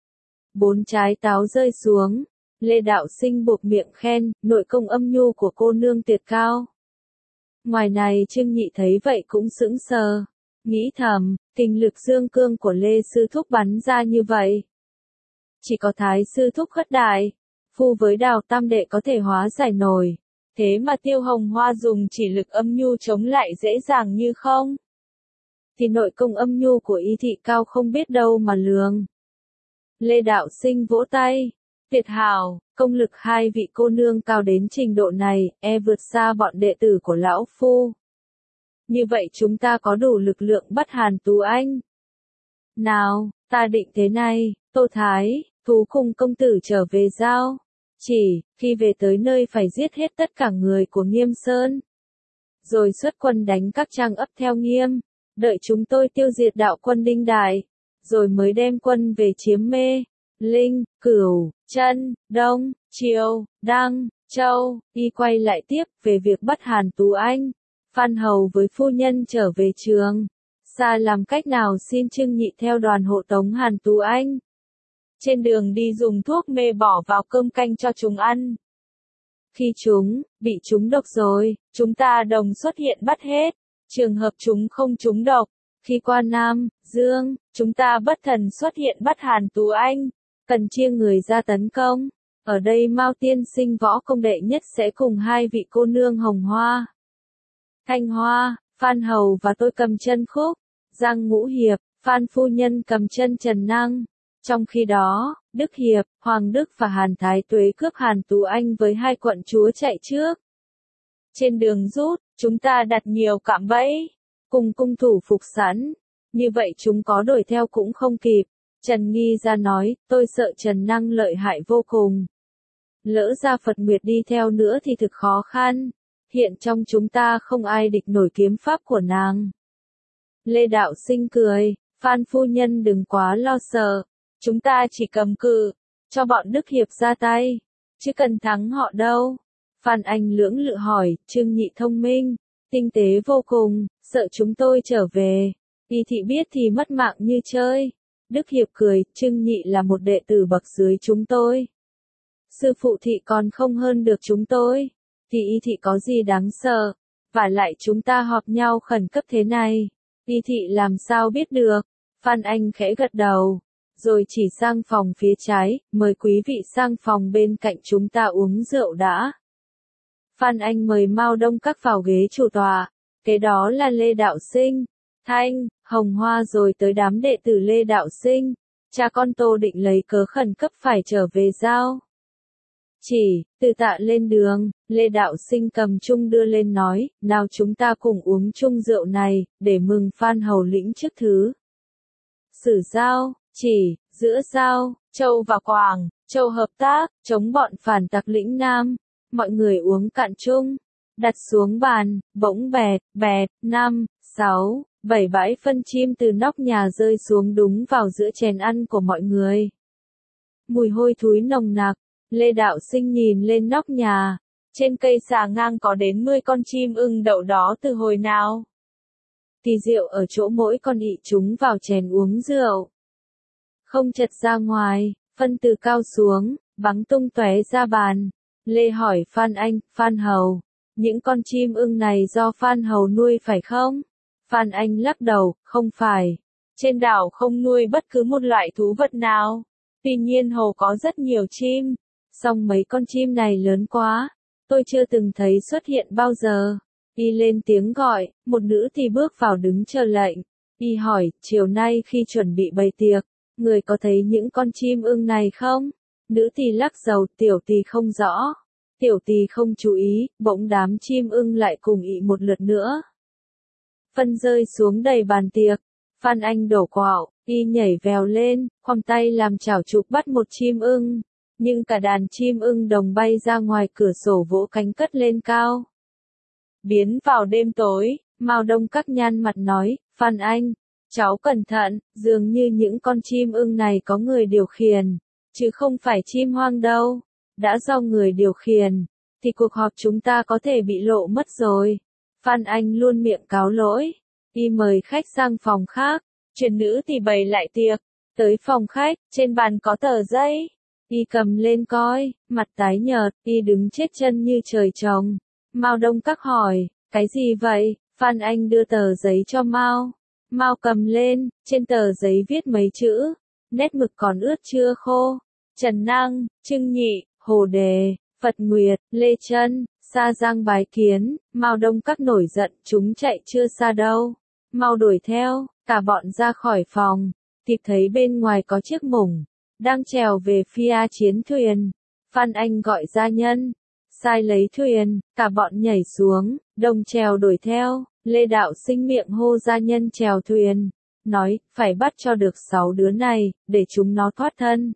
Bốn trái táo rơi xuống. Lê Đạo Sinh buộc miệng khen, nội công âm nhu của cô nương tuyệt cao. Ngoài này Trương Nhị thấy vậy cũng sững sờ. Nghĩ thầm, kinh lực dương cương của Lê Sư Thúc bắn ra như vậy. Chỉ có Thái Sư Thúc khất đại, phu với Đào Tam Đệ có thể hóa giải nổi. Thế mà Tiêu Hồng Hoa dùng chỉ lực âm nhu chống lại dễ dàng như không. Thì nội công âm nhu của Y Thị cao không biết đâu mà lường. Lê Đạo Sinh vỗ tay. Tuyệt hảo, công lực hai vị cô nương cao đến trình độ này, e vượt xa bọn đệ tử của lão phu. Như vậy chúng ta có đủ lực lượng bắt Hàn Tú Anh. Nào, ta định thế này, Tô Thái, thú cùng công tử trở về giao. Chỉ, khi về tới nơi phải giết hết tất cả người của Nghiêm Sơn. Rồi xuất quân đánh các trang ấp theo Nghiêm, đợi chúng tôi tiêu diệt đạo quân Đinh Đại, rồi mới đem quân về chiếm Mê, Linh, Cửu, Chân, Đông, Triều, Đăng, Châu. Y quay lại tiếp về việc bắt Hàn Tú Anh. Phan Hầu với phu nhân trở về trường. Xa làm cách nào xin Trương Nhị theo đoàn hộ tống Hàn Tú Anh. Trên đường đi dùng thuốc mê bỏ vào cơm canh cho chúng ăn. Khi chúng bị trúng độc rồi, chúng ta đồng xuất hiện bắt hết. Trường hợp chúng không trúng độc, khi qua Nam, Dương, chúng ta bất thần xuất hiện bắt Hàn Tú Anh. Cần chia người ra tấn công. Ở đây Mao tiên sinh võ công đệ nhất sẽ cùng hai vị cô nương Hồng Hoa, Thanh Hoa, Phan Hầu và tôi cầm chân Khúc, Giang Ngũ Hiệp, Phan phu nhân cầm chân Trần Năng. Trong khi đó, Đức Hiệp, Hoàng Đức và Hàn Thái Tuế cướp Hàn Tú Anh với hai quận chúa chạy trước. Trên đường rút, chúng ta đặt nhiều cạm bẫy, cùng cung thủ phục sẵn. Như vậy chúng có đuổi theo cũng không kịp. Trần Nghi ra nói, tôi sợ Trần Năng lợi hại vô cùng. Lỡ ra Phật Nguyệt đi theo nữa thì thực khó khăn. Hiện trong chúng ta không ai địch nổi kiếm pháp của nàng. Lê Đạo Sinh cười, Phan phu nhân đừng quá lo sợ. Chúng ta chỉ cầm cự, cho bọn Đức Hiệp ra tay, chứ cần thắng họ đâu. Phan Anh lưỡng lự hỏi, Trương Nhị thông minh, tinh tế vô cùng, sợ chúng tôi trở về. Y Thị biết thì mất mạng như chơi. Đức Hiệp cười, Trương Nhị là một đệ tử bậc dưới chúng tôi. Sư phụ Thị còn không hơn được chúng tôi, thì Y Thị có gì đáng sợ, và lại chúng ta họp nhau khẩn cấp thế này. Y Thị làm sao biết được. Phan Anh khẽ gật đầu, rồi chỉ sang phòng phía trái, mời quý vị sang phòng bên cạnh chúng ta uống rượu đã. Phan Anh mời Mao Đông Các vào ghế chủ tọa, kế đó là Lê Đạo Sinh, Thanh, Hồng Hoa rồi tới đám đệ tử Lê Đạo Sinh. Cha con Tô định lấy cớ khẩn cấp phải trở về giao. Chỉ, từ tạ lên đường, Lê Đạo Sinh cầm chung đưa lên nói, nào chúng ta cùng uống chung rượu này, để mừng Phan Hầu lĩnh chức thứ sử giao. Chỉ, giữa Giao, Châu và Quảng, Châu hợp tác, chống bọn phản tặc lĩnh Nam. Mọi người uống cạn chung, đặt xuống bàn, bỗng bẹt, bẹt, năm, sáu, bảy bãi phân chim từ nóc nhà rơi xuống đúng vào giữa chén ăn của mọi người. Mùi hôi thối nồng nặc, Lê Đạo Sinh nhìn lên nóc nhà, trên cây xà ngang có đến mười con chim ưng đậu đó từ hồi nào. Thì rượu ở chỗ mỗi con ị chúng vào chén uống rượu. Không chật ra ngoài, phân từ cao xuống, bắn tung tóe ra bàn. Lê hỏi Phan Anh, Phan Hầu, những con chim ưng này do Phan Hầu nuôi phải không? Phan Anh lắc đầu, không phải. Trên đảo không nuôi bất cứ một loại thú vật nào. Tuy nhiên Hầu có rất nhiều chim. Song mấy con chim này lớn quá, tôi chưa từng thấy xuất hiện bao giờ. Y lên tiếng gọi, một nữ thì bước vào đứng chờ lệnh. Y hỏi, chiều nay khi chuẩn bị bày tiệc, người có thấy những con chim ưng này không? Nữ tỳ lắc đầu, tiểu tỳ không rõ. Tiểu tỳ không chú ý, bỗng đám chim ưng lại cùng ị một lượt nữa. Phân rơi xuống đầy bàn tiệc. Phan Anh đổ quạo, y nhảy vèo lên, khoăm tay làm chảo chụp bắt một chim ưng. Nhưng cả đàn chim ưng đồng bay ra ngoài cửa sổ vỗ cánh cất lên cao. Biến vào đêm tối, Mao Đông Các nhăn mặt nói, Phan Anh, Cháu cẩn thận, dường như những con chim ưng này có người điều khiển, chứ không phải chim hoang đâu. Đã do người điều khiển, thì cuộc họp chúng ta có thể bị lộ mất rồi. Phan Anh luôn miệng cáo lỗi. Y mời khách sang phòng khác. Truyền nữ thì bày lại tiệc. Tới phòng khách, trên bàn có tờ giấy. Y cầm lên coi, mặt tái nhợt, Y đứng chết chân như trời trồng. Mao Đông Các hỏi, cái gì vậy? Phan Anh đưa tờ giấy cho Mao. Mao cầm lên, trên tờ giấy viết mấy chữ. Nét mực còn ướt chưa khô. Trần Năng, Trưng Nhị, Hồ Đề, Phật Nguyệt, Lê Trân, Sa Giang bái kiến. Mao Đông Các nổi giận, chúng chạy chưa xa đâu. Mau đuổi theo, cả bọn ra khỏi phòng. Kịp thấy bên ngoài có chiếc mủng, đang trèo về phía chiến thuyền. Phan Anh gọi gia nhân, sai lấy thuyền, cả bọn nhảy xuống, đồng trèo đuổi theo. Lê Đạo Sinh miệng hô gia nhân trèo thuyền, nói, phải bắt cho được sáu đứa này, để chúng nó thoát thân.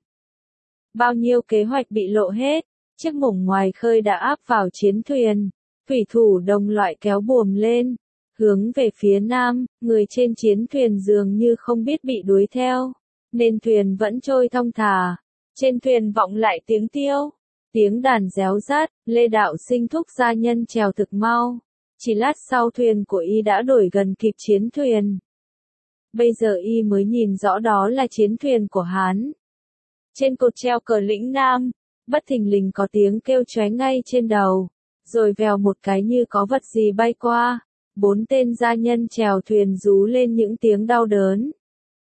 Bao nhiêu kế hoạch bị lộ hết, chiếc mủng ngoài khơi đã áp vào chiến thuyền. Thủy thủ đồng loại kéo buồm lên, hướng về phía nam, người trên chiến thuyền dường như không biết bị đuối theo, nên thuyền vẫn trôi thong thả. Trên thuyền vọng lại tiếng tiêu, tiếng đàn réo rát. Lê Đạo Sinh thúc gia nhân trèo thực mau. Chỉ lát sau thuyền của Y đã đuổi gần kịp chiến thuyền. Bây giờ Y mới nhìn rõ đó là chiến thuyền của Hán. Trên cột treo cờ lĩnh Nam, bất thình lình có tiếng kêu chóe ngay trên đầu, rồi vèo một cái như có vật gì bay qua. Bốn tên gia nhân chèo thuyền rú lên những tiếng đau đớn.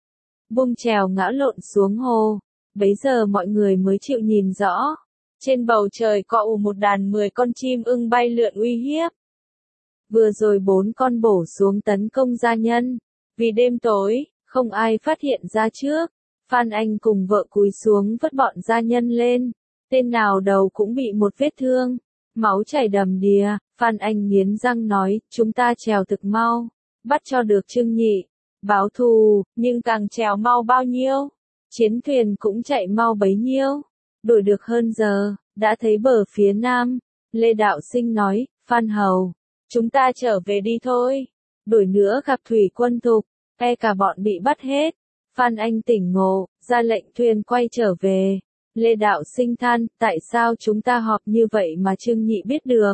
Bung chèo ngã lộn xuống hồ. Bấy giờ mọi người mới chịu nhìn rõ. Trên bầu trời có ù một đàn mười con chim ưng bay lượn uy hiếp. Vừa rồi bốn con bổ xuống tấn công gia nhân. Vì đêm tối, không ai phát hiện ra trước. Phan Anh cùng vợ cúi xuống vớt bọn gia nhân lên. Tên nào đầu cũng bị một vết thương. Máu chảy đầm đìa. Phan Anh nghiến răng nói, chúng ta trèo thực mau. Bắt cho được Trưng Nhị. Báo thù, nhưng càng trèo mau bao nhiêu. Chiến thuyền cũng chạy mau bấy nhiêu. Đuổi được hơn giờ, đã thấy bờ phía nam. Lê Đạo Sinh nói, Phan Hầu, chúng ta trở về đi thôi. Đuổi nữa gặp thủy quân thục, e cả bọn bị bắt hết. Phan Anh tỉnh ngộ, ra lệnh thuyền quay trở về. Lê Đạo Sinh than, tại sao chúng ta họp như vậy mà Trưng Nhị biết được?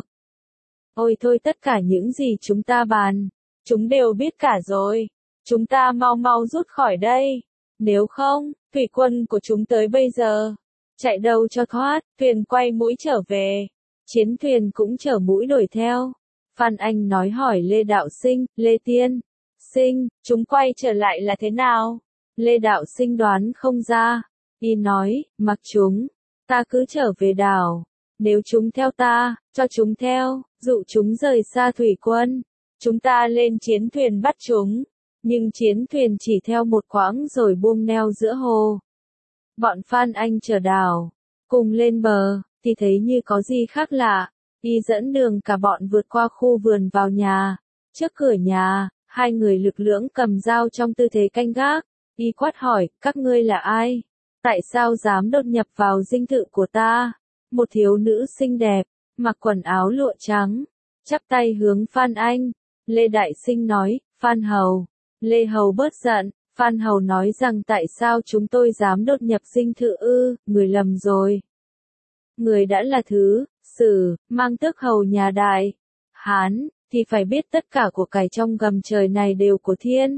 Ôi thôi, tất cả những gì chúng ta bàn, chúng đều biết cả rồi. Chúng ta mau mau rút khỏi đây. Nếu không, thủy quân của chúng tới bây giờ, chạy đâu cho thoát. Thuyền quay mũi trở về. Chiến thuyền cũng chở mũi đuổi theo. Phan Anh nói hỏi Lê Đạo Sinh, Lê Tiên Sinh, chúng quay trở lại là thế nào? Lê Đạo Sinh đoán không ra. Y nói, mặc chúng, ta cứ trở về đảo. Nếu chúng theo ta, cho chúng theo, dụ chúng rời xa thủy quân. Chúng ta lên chiến thuyền bắt chúng. Nhưng chiến thuyền chỉ theo một quãng rồi buông neo giữa hồ. Bọn Phan Anh chở đảo, cùng lên bờ, thì thấy như có gì khác lạ. Y dẫn đường cả bọn vượt qua khu vườn vào nhà. Trước cửa nhà, hai người lực lưỡng cầm dao trong tư thế canh gác. Y quát hỏi, các ngươi là ai? Tại sao dám đột nhập vào dinh thự của ta? Một thiếu nữ xinh đẹp, mặc quần áo lụa trắng, chắp tay hướng Phan Anh. Lê Đại Sinh nói, Phan Hầu. Lê Hầu bớt giận. Phan Hầu nói rằng tại sao chúng tôi dám đột nhập dinh thự ư, người lầm rồi. Người đã là thứ, sử, mang tước hầu nhà Đại Hán, thì phải biết tất cả của cải trong gầm trời này đều của thiên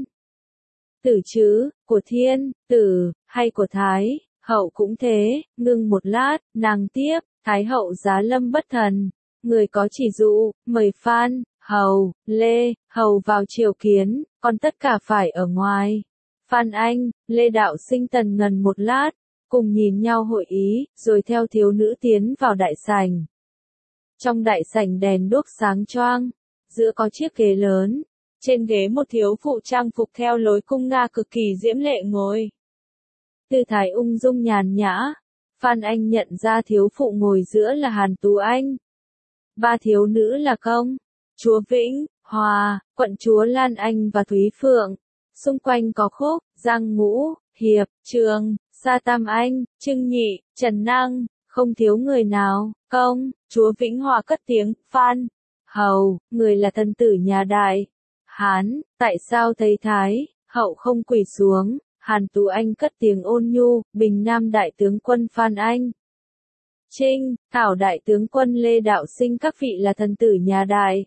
tử chứ, của thiên tử, hay của Thái Hậu cũng thế. Ngưng một lát, nàng tiếp, Thái Hậu giá lâm bất thần. Người có chỉ dụ, mời Phan Hầu, Lê Hầu vào triều kiến, còn tất cả phải ở ngoài. Phan Anh, Lê Đạo Sinh tần ngần một lát, cùng nhìn nhau hội ý, rồi theo thiếu nữ tiến vào đại sảnh. Trong đại sảnh đèn đuốc sáng choang, giữa có chiếc ghế lớn, trên ghế một thiếu phụ trang phục theo lối cung Nga cực kỳ diễm lệ ngồi. Tư thái ung dung nhàn nhã, Phan Anh nhận ra thiếu phụ ngồi giữa là Hàn Tú Anh. Ba thiếu nữ là Công chúa Vĩnh Hòa, quận chúa Lan Anh và Thúy Phượng. Xung quanh có Khúc, Giang Ngũ, Hiệp, Trường, Sa Tam Anh, Trưng Nhị, Trần Năng, không thiếu người nào. Công chúa Vĩnh Hòa cất tiếng, Phan Hầu, người là thần tử nhà Đại Hán, tại sao thấy Thái Hậu không quỳ xuống, Hàn Tú Anh cất tiếng ôn nhu, Bình Nam đại tướng quân Phan Anh Trinh, Thảo đại tướng quân Lê Đạo Sinh các vị là thần tử nhà Đại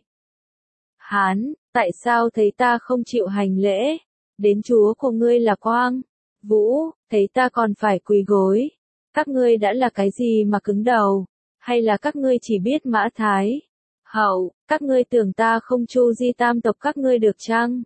Hán, tại sao thấy ta không chịu hành lễ? Đến chúa của ngươi là Quang Vũ, thấy ta còn phải quỳ gối. Các ngươi đã là cái gì mà cứng đầu? Hay là các ngươi chỉ biết Mã Thái? Hậu, các ngươi tưởng ta không chu di tam tộc các ngươi được chăng?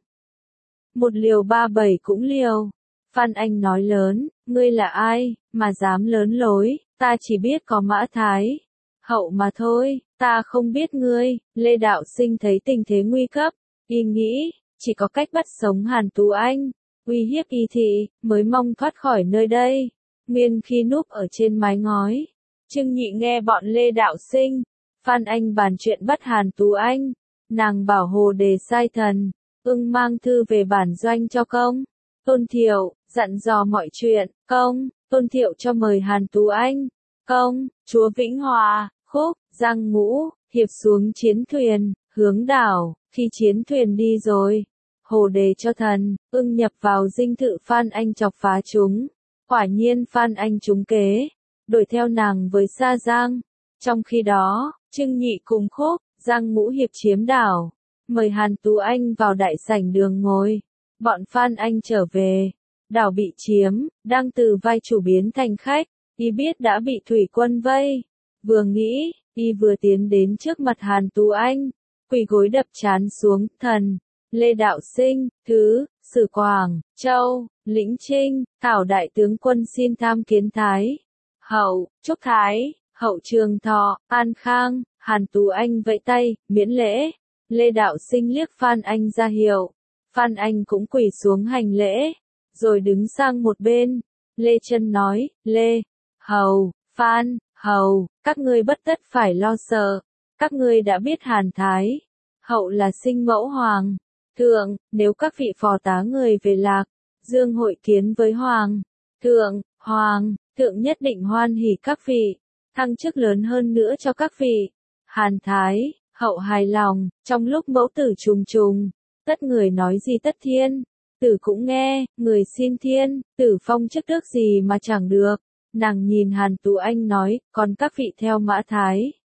Một liều ba bảy cũng liều. Phan Anh nói lớn, ngươi là ai, mà dám lớn lối, ta chỉ biết có Mã Thái. Hậu mà thôi, ta không biết ngươi. Lê Đạo Sinh thấy tình thế nguy cấp, y nghĩ, chỉ có cách bắt sống Hàn Tú Anh, uy hiếp y thị, mới mong thoát khỏi nơi đây. Nguyên khi núp ở trên mái ngói, Trương Nhị nghe bọn Lê Đạo Sinh, Phan Anh bàn chuyện bắt Hàn Tú Anh, nàng bảo Hồ Đề sai thần, ưng mang thư về bản doanh cho công. Tôn Thiệu, dặn dò mọi chuyện, công, Tôn Thiệu cho mời Hàn Tú Anh, công, chúa Vĩnh Hòa, Khúc, Giang Ngũ, hiệp xuống chiến thuyền, hướng đảo, khi chiến thuyền đi rồi. Hồ Đề cho thần, ưng nhập vào dinh thự Phan Anh chọc phá chúng. Quả nhiên Phan Anh trúng kế, đuổi theo nàng với Sa Giang. Trong khi đó, Trương Nhị cùng Khúc, Giang Ngũ hiệp chiếm đảo, mời Hàn Tú Anh vào đại sảnh đường ngồi. Bọn Phan Anh trở về, đảo bị chiếm, đang từ vai chủ biến thành khách, y biết đã bị thủy quân vây. Vừa nghĩ, y vừa tiến đến trước mặt Hàn Tú Anh, quỳ gối đập trán xuống, thần, Lê Đạo Sinh, thứ, Sử Quảng, Châu, Lĩnh Trinh, Thảo đại tướng quân xin tham kiến Thái. Hậu, chúc Thái, hậu trường thọ, an khang. Hàn Tú Anh vẫy tay, miễn lễ. Lê Đạo Sinh liếc Phan Anh ra hiệu. Phan Anh cũng quỳ xuống hành lễ, rồi đứng sang một bên. Lê Chân nói, Lê, Hầu, Phan, Hầu, các ngươi bất tất phải lo sợ. Các ngươi đã biết Hàn Thái, Hậu là sinh mẫu hoàng. Thượng, nếu các vị phò tá người về Lạc Dương hội kiến với Hoàng Thượng, Hoàng Thượng nhất định hoan hỉ các vị, thăng chức lớn hơn nữa cho các vị. Hàn Thái, Hậu hài lòng, trong lúc mẫu tử trùng trùng, tất người nói gì tất thiên, tử cũng nghe, người xin thiên, tử phong chức tước gì mà chẳng được. Nàng nhìn Hàn Tú Anh nói, còn các vị theo Mã Thái.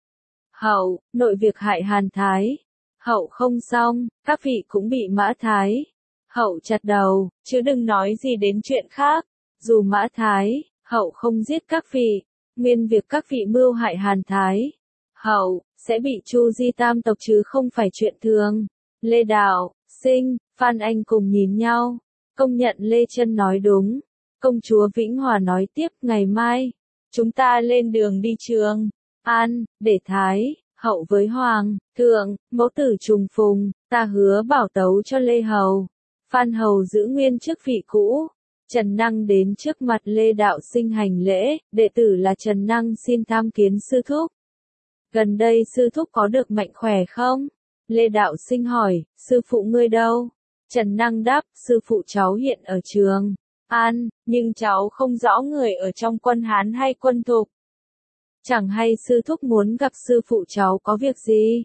Hậu, nội việc hại Hàn Thái. Hậu không xong, các vị cũng bị Mã Thái. Hậu chặt đầu, chứ đừng nói gì đến chuyện khác. Dù Mã Thái, Hậu không giết các vị, nguyên việc các vị mưu hại Hàn Thái, Hậu, sẽ bị chu di tam tộc chứ không phải chuyện thường. Lê Đạo Sinh, Phan Anh cùng nhìn nhau, công nhận Lê Chân nói đúng. Công chúa Vĩnh Hòa nói tiếp, ngày mai, chúng ta lên đường đi Trường An, để Thái, Hậu với Hoàng Thượng, mẫu tử trùng phùng, ta hứa bảo tấu cho Lê Hầu. Phan Hầu giữ nguyên chức vị cũ. Trần Năng đến trước mặt Lê Đạo Sinh hành lễ, đệ tử là Trần Năng xin tham kiến sư thúc. Gần đây sư thúc có được mạnh khỏe không? Lê Đạo Sinh hỏi, sư phụ ngươi đâu? Trần Năng đáp, sư phụ cháu hiện ở Trường An, nhưng cháu không rõ người ở trong quân Hán hay quân Thục. Chẳng hay sư thúc muốn gặp sư phụ cháu có việc gì?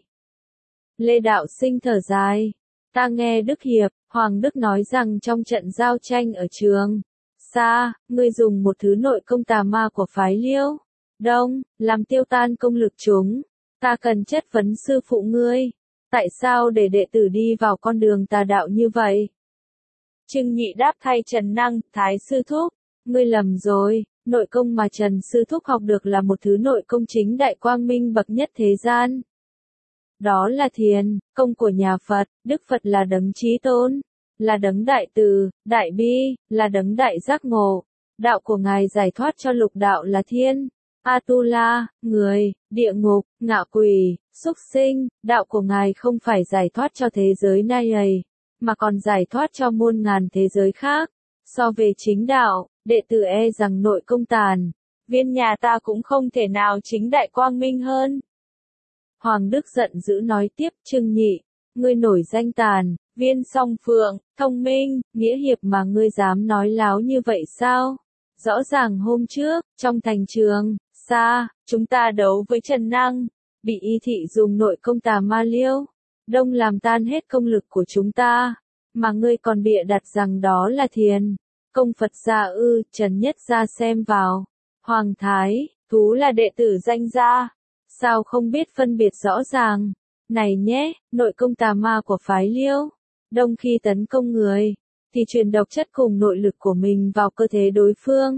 Lê Đạo Sinh thở dài, ta nghe Đức Hiệp, Hoàng Đức nói rằng trong trận giao tranh ở Trường Sa, ngươi dùng một thứ nội công tà ma của phái Liêu Đông, làm tiêu tan công lực chúng. Ta cần chất vấn sư phụ ngươi, tại sao để đệ tử đi vào con đường tà đạo như vậy? Trương Nhị đáp thay Trần Năng, Thái sư thúc, ngươi lầm rồi, nội công mà Trần sư thúc học được là một thứ nội công chính đại quang minh bậc nhất thế gian. Đó là thiền, công của nhà Phật, Đức Phật là đấng chí tôn, là đấng đại từ, đại bi, là đấng đại giác ngộ. Đạo của Ngài giải thoát cho lục đạo là thiên, Atula, người, địa ngục, ngạ quỷ, súc sinh. Đạo của Ngài không phải giải thoát cho thế giới này ấy, mà còn giải thoát cho muôn ngàn thế giới khác. So về chính đạo, đệ tử e rằng nội công tàn, viên nhà ta cũng không thể nào chính đại quang minh hơn. Hoàng Đức giận dữ nói tiếp, Trương Nhị, ngươi nổi danh tàn, viên song phượng, thông minh, nghĩa hiệp mà ngươi dám nói láo như vậy sao? Rõ ràng hôm trước, trong thành Trường Sa, chúng ta đấu với Trần Năng, bị y thị dùng nội công tà ma Liêu Đông làm tan hết công lực của chúng ta. mà ngươi còn bịa đặt rằng đó là thiền công Phật gia ư? Trần Nhất Gia xem vào. Hoàng thái, thú là đệ tử danh gia, sao không biết phân biệt rõ ràng? Này nhé, nội công tà ma của phái Liêu, đông khi tấn công người, thì truyền độc chất cùng nội lực của mình vào cơ thể đối phương.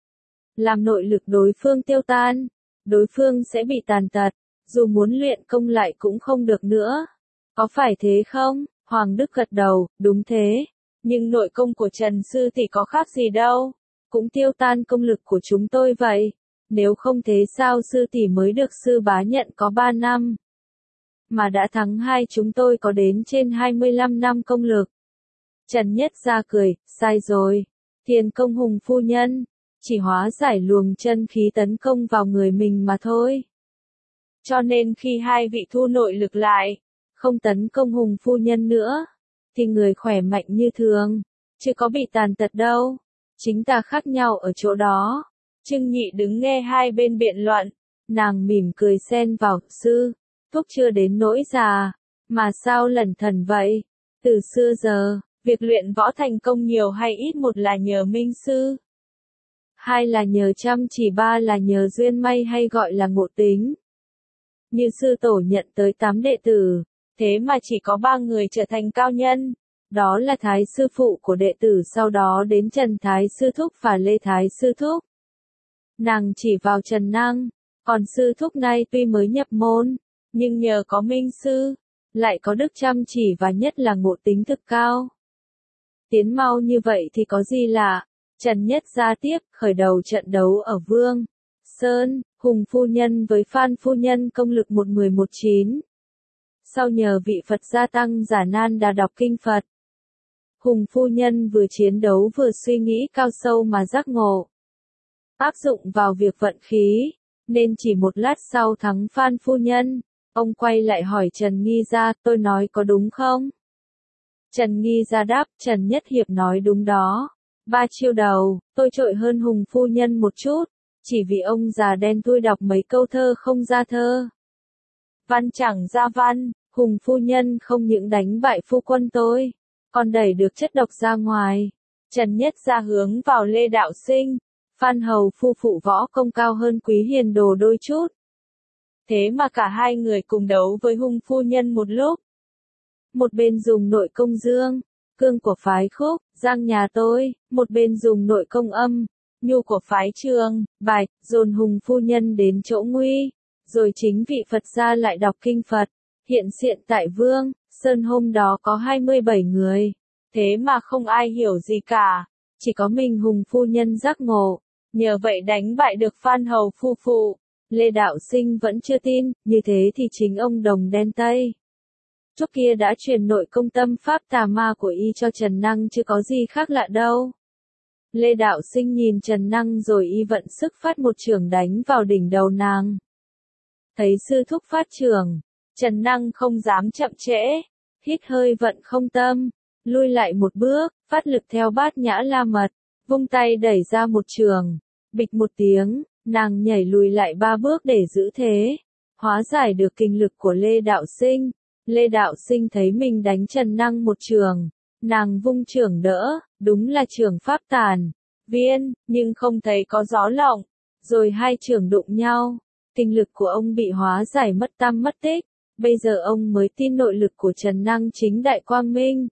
Làm nội lực đối phương tiêu tan, đối phương sẽ bị tàn tật, dù muốn luyện công lại cũng không được nữa. Có phải thế không? Hoàng Đức gật đầu, đúng thế. Nhưng nội công của Trần Sư Tỷ có khác gì đâu, cũng tiêu tan công lực của chúng tôi vậy. Nếu không thế sao Sư Tỷ mới được sư bá nhận có ba năm, mà đã thắng hai chúng tôi có đến trên hai mươi lăm năm công lực. Trần Nhất Gia cười, sai rồi. Thiền công Hùng phu nhân, chỉ hóa giải luồng chân khí tấn công vào người mình mà thôi. Cho nên khi hai vị thu nội lực lại, không tấn công Hùng phu nhân nữa, thì người khỏe mạnh như thường, chứ có bị tàn tật đâu. Chính ta khác nhau ở chỗ đó. Trưng Nhị đứng nghe hai bên biện luận, nàng mỉm cười xen vào, sư, thúc chưa đến nỗi già, mà sao lẩn thẩn vậy? Từ xưa giờ, việc luyện võ thành công nhiều hay ít, một là nhờ minh sư, hai là nhờ chăm chỉ, ba là nhờ duyên may hay gọi là ngộ tính. Như sư tổ nhận tới tám đệ tử, thế mà chỉ có ba người trở thành cao nhân. Đó là Thái sư phụ của đệ tử, sau đó đến Trần Thái sư thúc và Lê Thái sư thúc. Nàng chỉ vào Trần Năng, còn sư thúc này tuy mới nhập môn, nhưng nhờ có minh sư, lại có đức chăm chỉ và nhất là ngộ tính thực cao. Tiến mau như vậy thì có gì lạ? Trần Nhất Gia tiếp, khởi đầu trận đấu ở Vương Sơn, Hùng phu nhân với Phan phu nhân công lực một mười một chín. Sau nhờ vị Phật gia tăng giả nan đà đọc kinh Phật, Hùng phu nhân vừa chiến đấu vừa suy nghĩ cao sâu mà giác ngộ, áp dụng vào việc vận khí, nên chỉ một lát sau thắng Phan phu nhân. Ông quay lại hỏi Trần Nghi Gia, tôi nói có đúng không? Trần Nghi Gia đáp, Trần Nhất Hiệp nói đúng đó. Ba chiêu đầu, tôi trội hơn Hùng phu nhân một chút, chỉ vì ông già đen thui đọc mấy câu thơ không ra thơ, văn chẳng ra văn. Hùng phu nhân không những đánh bại phu quân tôi, còn đẩy được chất độc ra ngoài. Trần Nhất Gia hướng vào Lê Đạo Sinh, Phan hầu phu phụ võ công cao hơn Quý Hiền Đồ đôi chút. Thế mà cả hai người cùng đấu với Hùng phu nhân một lúc. Một bên dùng nội công dương, cương của phái Khúc, Giang nhà tôi, một bên dùng nội công âm, nhu của phái Trường, Bạch, dồn Hùng phu nhân đến chỗ nguy. Rồi chính vị Phật gia lại đọc kinh Phật, hiện diện tại Vương Sơn. Hôm đó có hai mươi bảy người, thế mà không ai hiểu gì cả, chỉ có mình Hùng phu nhân giác ngộ, nhờ vậy đánh bại được Phan hầu phu phụ. Lê Đạo Sinh vẫn chưa tin, như thế thì chính ông đồng đen tây trước kia đã truyền nội công tâm pháp tà ma của y cho Trần Năng, chứ có gì khác lạ đâu. Lê Đạo Sinh nhìn Trần Năng rồi y vận sức phát một chưởng đánh vào đỉnh đầu nàng. Thấy sư thúc phát chưởng, Trần Năng không dám chậm trễ, hít hơi vận không tâm, lui lại một bước, phát lực theo Bát Nhã La Mật, vung tay đẩy ra một chưởng, bịch một tiếng, nàng nhảy lùi lại ba bước để giữ thế, hóa giải được kinh lực của Lê Đạo Sinh. Lê Đạo Sinh thấy mình đánh Trần Năng một chưởng, nàng vung chưởng đỡ, đúng là chưởng pháp tàn viên, nhưng không thấy có gió lộng, rồi hai chưởng đụng nhau, kinh lực của ông bị hóa giải mất tăm mất tích. Bây giờ ông mới tin nội lực của Trần Năng chính đại quang minh.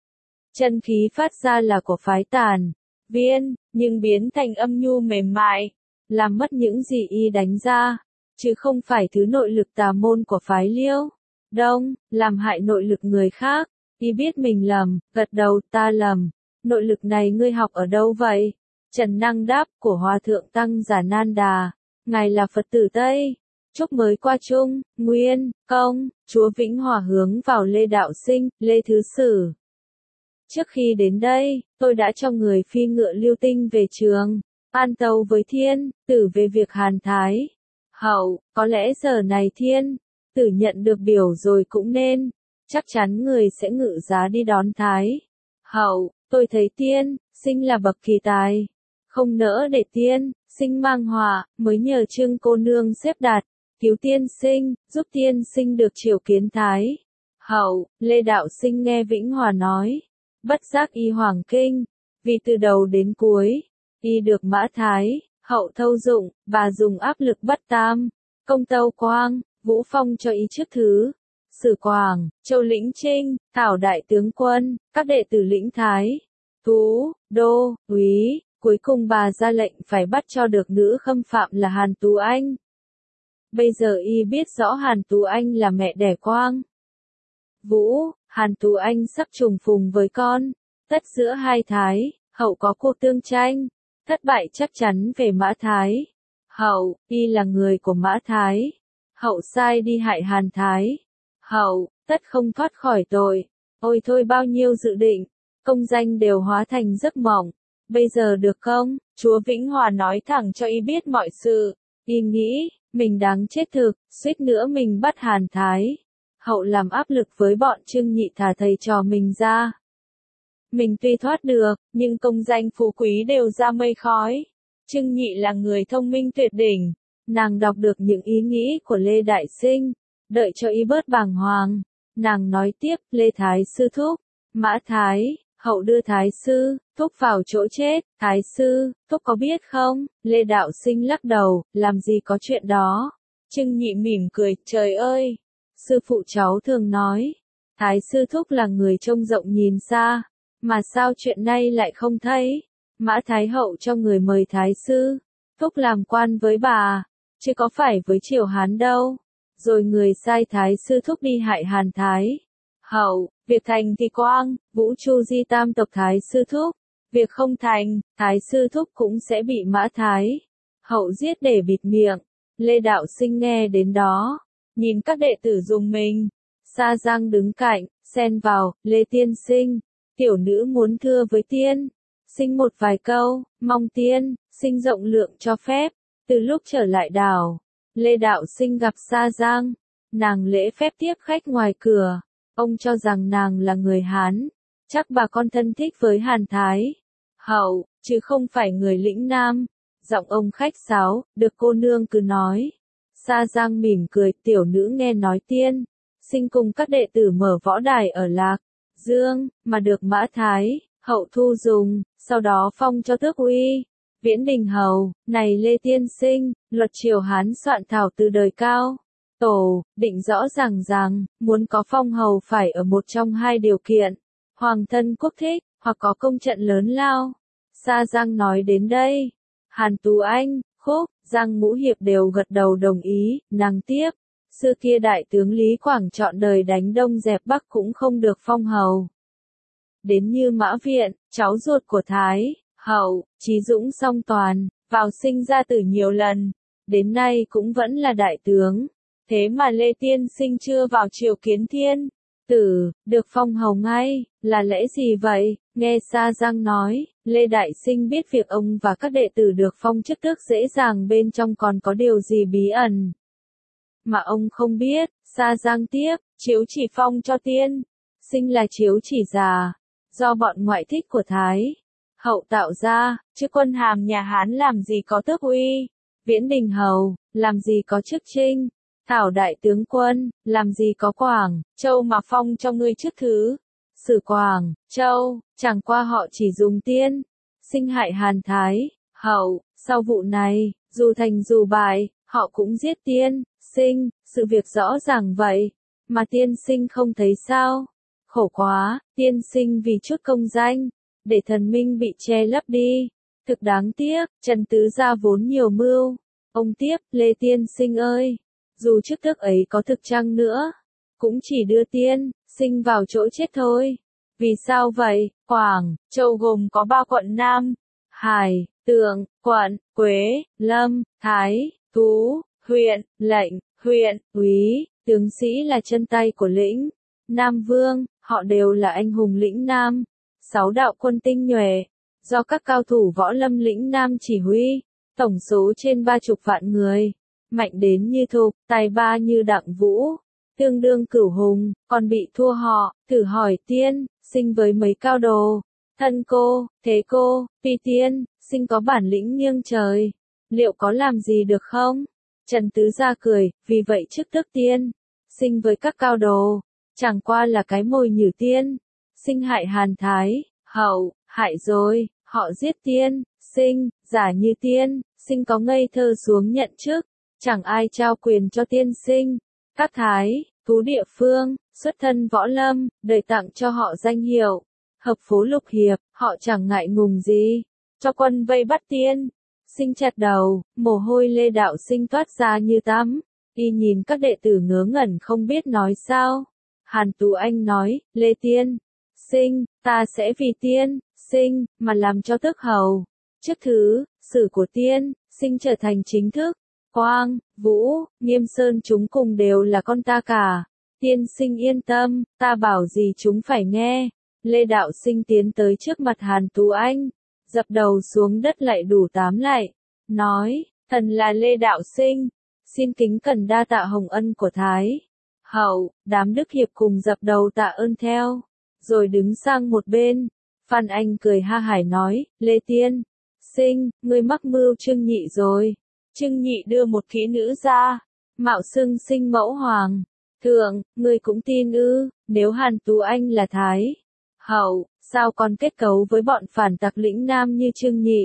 Chân khí phát ra là của phái tàn viên, nhưng biến thành âm nhu mềm mại, làm mất những gì y đánh ra, chứ không phải thứ nội lực tà môn của phái Liêu Đông, làm hại nội lực người khác. Y biết mình lầm, gật đầu, ta lầm. Nội lực này ngươi học ở đâu vậy? Trần Năng đáp, của Hòa Thượng Tăng Giả Nan Đà, ngài là Phật tử Tây. Chúc mới qua Trung, Nguyên, Công, Chúa Vĩnh Hòa hướng vào Lê Đạo Sinh, Lê Thứ Sử. Trước khi đến đây, tôi đã cho người phi ngựa lưu tinh về trường, an tấu với Thiên Tử về việc Hàn Thái Hậu, có lẽ giờ này Thiên Tử nhận được biểu rồi cũng nên, chắc chắn người sẽ ngự giá đi đón Thái Hậu. Tôi thấy Tiên Sinh là bậc kỳ tài, không nỡ để Tiên Sinh mang họa, mới nhờ Trương cô nương xếp đặt, cứu Tiên Sinh, giúp Tiên Sinh được triều kiến Thái Hậu. Lê Đạo Sinh nghe Vĩnh Hòa nói, Bất giác y hoàng kinh, vì từ đầu đến cuối, y được Mã Thái, Hậu thâu dụng, bà dùng áp lực bất tam, công tâu Quang, Vũ Phong cho ý trước thứ. Sử Quảng, Châu Lĩnh Trinh, Thảo Đại Tướng Quân, các đệ tử Lĩnh Thái, Tú, Đô, Úy, cuối cùng bà ra lệnh phải bắt cho được nữ khâm phạm là Hàn Tú Anh. Bây giờ y biết rõ Hàn Tú Anh là mẹ đẻ Quang Vũ, Hàn Tú Anh sắp trùng phùng với con, tất giữa hai Thái, Hậu có cuộc tương tranh, thất bại chắc chắn về Mã Thái. Hậu, y là người của Mã Thái. Hậu sai đi hại Hàn Thái. Hậu, tất không thoát khỏi tội. Ôi thôi bao nhiêu dự định, công danh đều hóa thành giấc mộng. Bây giờ được không? Chúa Vĩnh Hòa nói thẳng cho y biết mọi sự. Y nghĩ, mình đáng chết thực, suýt nữa mình bắt Hàn Thái. Hậu làm áp lực với bọn Trương Nhị thả thầy trò mình ra. Mình tuy thoát được, nhưng công danh phú quý đều ra mây khói. Trương Nhị là người thông minh tuyệt đỉnh. Nàng đọc được những ý nghĩ của Lê Đại Sinh, đợi cho y bớt bàng hoàng. Nàng nói tiếp, Lê Thái Sư thúc, Mã Thái, Hậu đưa Thái Sư, thúc vào chỗ chết. Thái Sư, thúc có biết không? Lê Đạo Sinh lắc đầu, làm gì có chuyện đó. Trương Nhị mỉm cười, trời ơi! Sư phụ cháu thường nói, Thái Sư thúc là người trông rộng nhìn xa, mà sao chuyện này lại không thấy? Mã Thái Hậu cho người mời Thái Sư thúc làm quan với bà, chứ có phải với Triều Hán đâu. Rồi người sai Thái Sư thúc đi hại Hàn Thái Hậu, việc thành thì Quang Vũ Chu di tam tộc Thái Sư thúc, việc không thành, Thái Sư thúc cũng sẽ bị Mã Thái Hậu giết để bịt miệng. Lê Đạo Sinh nghe đến đó, nhìn các đệ tử dùng mình. Sa Giang đứng cạnh, xen vào, Lê Tiên Sinh, tiểu nữ muốn thưa với Tiên Sinh một vài câu, mong Tiên Sinh rộng lượng cho phép. Từ lúc trở lại đảo, Lê Đạo Sinh gặp Sa Giang, nàng lễ phép tiếp khách ngoài cửa. Ông cho rằng nàng là người Hán, chắc bà con thân thích với Hàn Thái Hậu, chứ không phải người Lĩnh Nam. Giọng ông khách sáo, được cô nương cứ nói. Sa Giang mỉm cười, tiểu nữ nghe nói Tiên Sinh cùng các đệ tử mở võ đài ở Lạc Dương, mà được Mã Thái Hậu thu dùng, sau đó phong cho tước uy. Viễn Đình Hầu, này Lê Tiên Sinh, luật Triều Hán soạn thảo từ đời cao tổ, định rõ ràng rằng, muốn có phong hầu phải ở một trong hai điều kiện, hoàng thân quốc thích, hoặc có công trận lớn lao. Sa Giang nói đến đây, Hàn Tú Anh, Khúc, Giang Ngũ Hiệp đều gật đầu đồng ý. Nàng tiếp, xưa kia đại tướng Lý Quảng chọn đời đánh Đông dẹp Bắc cũng không được phong hầu. Đến như Mã Viện, cháu ruột của Thái Hậu, Chí Dũng song toàn, vào sinh ra tử nhiều lần, đến nay cũng vẫn là đại tướng. Thế mà Lê Tiên Sinh chưa vào triều kiến thiên tử, được phong hầu ngay, là lẽ gì vậy? Nghe Sa Giang nói, Lê Đại Sinh biết việc ông và các đệ tử được phong chức tước dễ dàng, bên trong còn có điều gì bí ẩn mà ông không biết. Sa Giang tiếp, chiếu chỉ phong cho Tiên Sinh là chiếu chỉ già, do bọn ngoại thích của Thái Hậu tạo ra, chứ quân hàm nhà Hán làm gì có tước uy. Viễn Đình Hầu, làm gì có chức trinh. Thảo Đại Tướng Quân, làm gì có Quảng Châu mà phong cho ngươi chức thứ. Sử Quảng Châu, chẳng qua họ chỉ dùng Tiên Sinh hại Hàn Thái Hậu. Sau vụ này, dù thành dù bại, họ cũng giết Tiên Sinh. Sự việc rõ ràng vậy, mà Tiên Sinh không thấy sao? Khổ quá, Tiên Sinh vì chút công danh, để thần minh bị che lấp đi. Thực đáng tiếc, Trần Tứ Gia vốn nhiều mưu. Ông tiếp, Lê Tiên Sinh ơi, dù chức tước ấy có thực chăng nữa, cũng chỉ đưa Tiên Sinh vào chỗ chết thôi. Vì sao vậy? Quảng Châu gồm có ba quận Nam, Hải, Tượng, quận, Quế, Lâm, Thái, Tú, huyện, lệnh, huyện, úy, tướng sĩ là chân tay của Lĩnh Nam Vương, họ đều là anh hùng Lĩnh Nam. Sáu đạo quân tinh nhuệ, do các cao thủ võ lâm Lĩnh Nam chỉ huy, tổng số trên ba chục vạn người, mạnh đến như Thục, tài ba như Đặng Vũ, tương đương Cửu Hùng, còn bị thua họ. Thử hỏi Tiên Sinh với mấy cao đồ, thân cô, thế cô, Pi Tiên Sinh có bản lĩnh nghiêng trời, liệu có làm gì được không? Trần Tứ Gia cười, vì vậy chức tước Tiên Sinh với các cao đồ, chẳng qua là cái mồi nhử Tiên sinh hại Hàn Thái, Hậu, hại rồi, họ giết tiên, sinh, giả như tiên, sinh có ngây thơ xuống nhận chức, chẳng ai trao quyền cho tiên sinh. Các thái, thú địa phương, xuất thân võ lâm, đời tặng cho họ danh hiệu, hợp phố lục hiệp, họ chẳng ngại ngùng gì, cho quân vây bắt tiên. Sinh chặt đầu, mồ hôi Lê Đạo Sinh toát ra như tắm, y nhìn các đệ tử ngớ ngẩn không biết nói sao. Hàn Tú Anh nói, Lê Tiên, sinh, ta sẽ vì tiên, sinh, mà làm cho tước hầu. Trước thứ, sử của tiên, sinh trở thành chính thức. Quang, Vũ, Nghiêm Sơn chúng cùng đều là con ta cả. Tiên sinh yên tâm, ta bảo gì chúng phải nghe. Lê Đạo Sinh tiến tới trước mặt Hàn Tú Anh, dập đầu xuống đất lại đủ tám lạy, nói, thần là Lê Đạo Sinh, xin kính cẩn đa tạ hồng ân của Thái Hậu. Đám đức hiệp cùng dập đầu tạ ơn theo, rồi đứng sang một bên. Phan Anh cười ha hài nói, Lê Tiên, sinh, ngươi mắc mưu Trương Nhị rồi. Trương Nhị đưa một kỹ nữ ra, mạo xưng sinh mẫu hoàng. Thượng, ngươi cũng tin ư? Nếu Hàn Tú Anh là Thái Hậu, sao còn kết cấu với bọn phản tặc lĩnh Nam như Trương Nhị,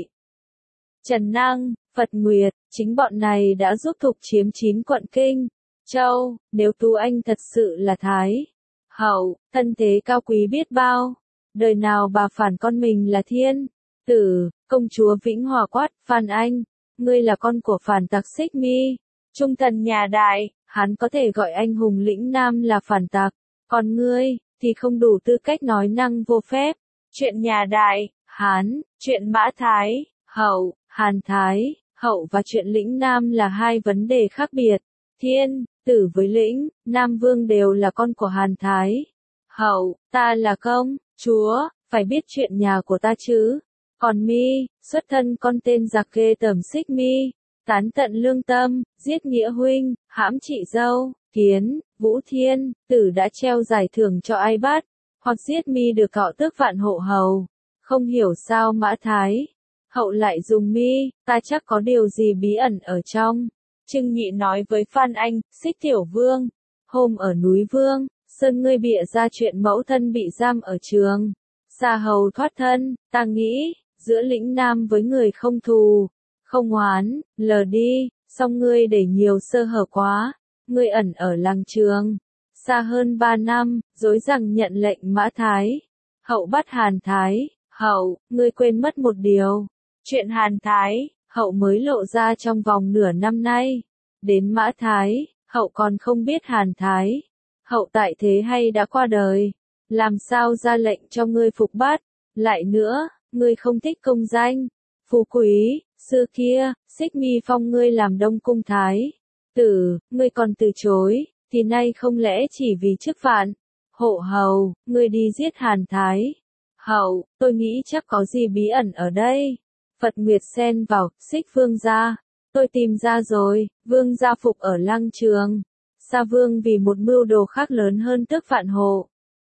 Trần Năng, Phật Nguyệt, chính bọn này đã giúp Thục chiếm chín quận Kinh Châu. Nếu Tú Anh thật sự là Thái Hậu, thân thế cao quý biết bao, đời nào bà phản con mình là thiên tử. Công chúa Vĩnh Hòa quát, Phan Anh, ngươi là con của phản tặc Xích Mi, trung thần nhà Đại, hắn có thể gọi anh hùng lĩnh Nam là phản tặc, còn ngươi thì không đủ tư cách nói năng vô phép. Chuyện nhà Đại, Hán, chuyện Mã Thái Hậu, Hàn Thái Hậu và chuyện lĩnh Nam là hai vấn đề khác biệt. Thiên tử với lĩnh Nam Vương đều là con của Hàn Thái Hậu, ta là công chúa, phải biết chuyện nhà của ta chứ. Còn mi, xuất thân con tên giặc ghê tởm Xích Mi, tán tận lương tâm, giết nghĩa huynh, hãm chị dâu, Kiến, Vũ Thiên, tử đã treo giải thưởng cho ai bắt, hoặc giết mi được cọ tước vạn hộ hầu. Không hiểu sao Mã Thái Hậu lại dùng mi, ta chắc có điều gì bí ẩn ở trong. Trương Nhị nói với Phan Anh, Xích Tiểu Vương, hôm ở núi Vương Sơn ngươi bịa ra chuyện mẫu thân bị giam ở trường Sa Hầu thoát thân, ta nghĩ, giữa lĩnh Nam với người không thù, không oán, lờ đi, song ngươi để nhiều sơ hở quá. Ngươi ẩn ở làng Trường Sa hơn ba năm, dối rằng nhận lệnh Mã Thái Hậu bắt Hàn Thái Hậu, ngươi quên mất một điều. Chuyện Hàn Thái Hậu mới lộ ra trong vòng nửa năm nay. Đến Mã Thái Hậu còn không biết Hàn Thái Hậu tại thế hay đã qua đời. Làm sao ra lệnh cho ngươi phục bắt. Lại nữa, ngươi không thích công danh, phú quý, xưa kia, Xích Mi phong ngươi làm Đông Cung Thái tử, ngươi còn từ chối, thì nay không lẽ chỉ vì chức vạn hộ hầu, ngươi đi giết Hàn Thái Hậu, tôi nghĩ chắc có gì bí ẩn ở đây. Phật Nguyệt xen vào, Xích Vương gia, tôi tìm ra rồi, Vương gia phục ở Lăng Trường Sa Vương vì một mưu đồ khác lớn hơn tước vạn hộ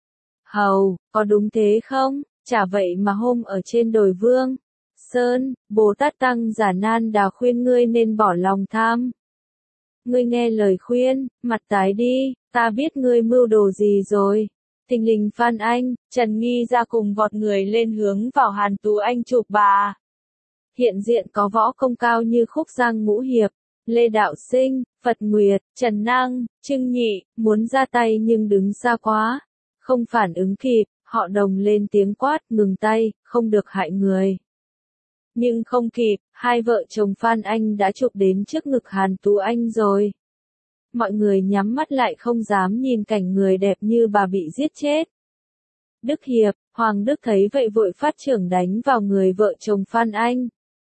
hầu, có đúng thế không? Chả vậy mà hôm ở trên đồi Vương Sơn, Bồ Tát Tăng Giả Nan Đà khuyên ngươi nên bỏ lòng tham. Ngươi nghe lời khuyên, mặt tái đi, ta biết ngươi mưu đồ gì rồi. Thình lình Phan Anh, Trần Nghi ra cùng vọt người lên hướng vào Hàn Tú Anh chụp bà. Hiện diện có võ công cao như Khúc Giang Ngũ Hiệp, Lê Đạo Sinh, Phật Nguyệt, Trần Năng, Trương Nhị, muốn ra tay nhưng đứng xa quá, không phản ứng kịp, họ đồng lên tiếng quát, ngừng tay, không được hại người. Nhưng không kịp, hai vợ chồng Phan Anh đã chụp đến trước ngực Hàn Tú Anh rồi. Mọi người nhắm mắt lại không dám nhìn cảnh người đẹp như bà bị giết chết. Đức Hiệp, Hoàng Đức thấy vậy vội phát trưởng đánh vào người vợ chồng Phan Anh.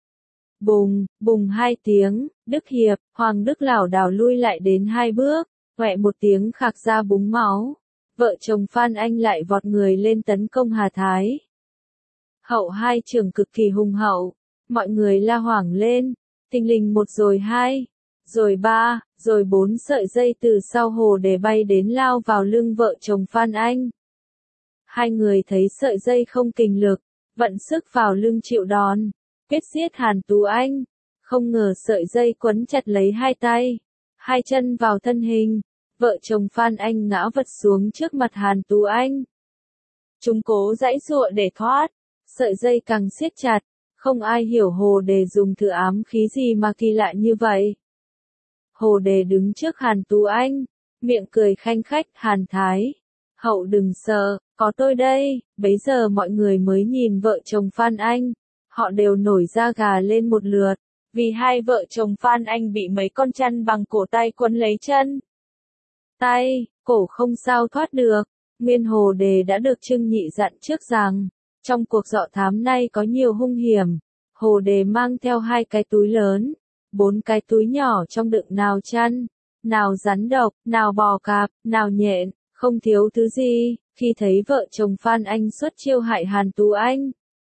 Bùng, bùng hai tiếng, Đức Hiệp, Hoàng Đức lảo đảo lui lại đến hai bước, quẹ một tiếng khạc ra búng máu. Vợ chồng Phan Anh lại vọt người lên tấn công Hà Thái Hậu, hai trường cực kỳ hùng hậu. Mọi người la hoảng lên, thình lình một rồi hai, rồi ba, rồi bốn sợi dây từ sau hồ để bay đến lao vào lưng vợ chồng Phan Anh. Hai người thấy sợi dây không kình lực, vận sức vào lưng chịu đòn, quyết giết Hàn Tú Anh. Không ngờ sợi dây quấn chặt lấy hai tay, hai chân vào thân hình, vợ chồng Phan Anh ngã vật xuống trước mặt Hàn Tú Anh. Chúng cố giãy giụa để thoát, sợi dây càng siết chặt, không ai hiểu Hồ Đề dùng thứ ám khí gì mà kỳ lạ như vậy. Hồ Đề đứng trước Hàn Tú Anh, miệng cười khanh khách. Hàn Thái Hậu đừng sợ, có tôi đây. Bấy giờ mọi người mới nhìn vợ chồng Phan Anh, họ đều nổi da gà lên một lượt, vì hai vợ chồng Phan Anh bị mấy con chăn bằng cổ tay quấn lấy chân. Tay, cổ không sao thoát được. Nguyên Hồ Đề đã được Trương Nhị dặn trước rằng, trong cuộc dọ thám này có nhiều hung hiểm. Hồ Đề mang theo hai cái túi lớn, bốn cái túi nhỏ trong đựng nào chăn, nào rắn độc, nào bò cạp, nào nhện, không thiếu thứ gì. Khi thấy vợ chồng Phan Anh xuất chiêu hại Hàn Tú Anh,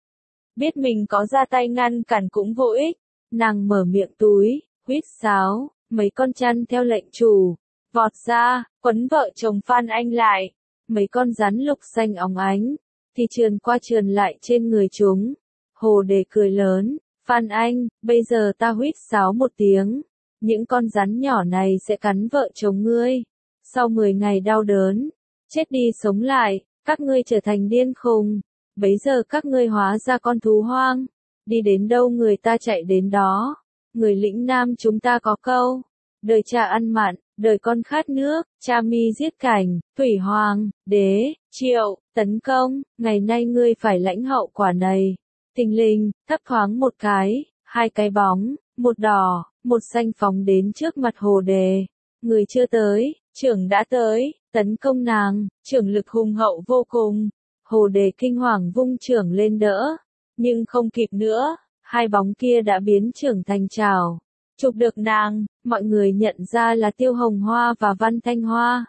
biết mình có ra tay ngăn cản cũng vô ích, nàng mở miệng túi, huýt sáo, mấy con chăn theo lệnh chủ, vọt ra, quấn vợ chồng Phan Anh lại. Mấy con rắn lục xanh óng ánh, thì trườn qua trườn lại trên người chúng. Hồ Đề cười lớn, Phan Anh, bây giờ ta huýt sáo một tiếng, những con rắn nhỏ này sẽ cắn vợ chồng ngươi. Sau mười ngày đau đớn, chết đi sống lại, các ngươi trở thành điên khùng. Bấy giờ các ngươi hóa ra con thú hoang, đi đến đâu người ta chạy đến đó. Người lĩnh Nam chúng ta có câu, đời cha ăn mặn, đời con khát nước. Cha mi giết cảnh, Thủy Hoàng, Đế, Triệu, tấn công, ngày nay ngươi phải lãnh hậu quả này. Thình lình, thấp thoáng một cái, hai cái bóng, một đỏ, một xanh phóng đến trước mặt Hồ Đề. Người chưa tới, trưởng đã tới, tấn công nàng. Trưởng lực hùng hậu vô cùng. Hồ Đề kinh hoàng vung trưởng lên đỡ, nhưng không kịp nữa, hai bóng kia đã biến trưởng thành chảo, chụp được nàng. Mọi người nhận ra là Tiêu Hồng Hoa và Văn Thanh Hoa.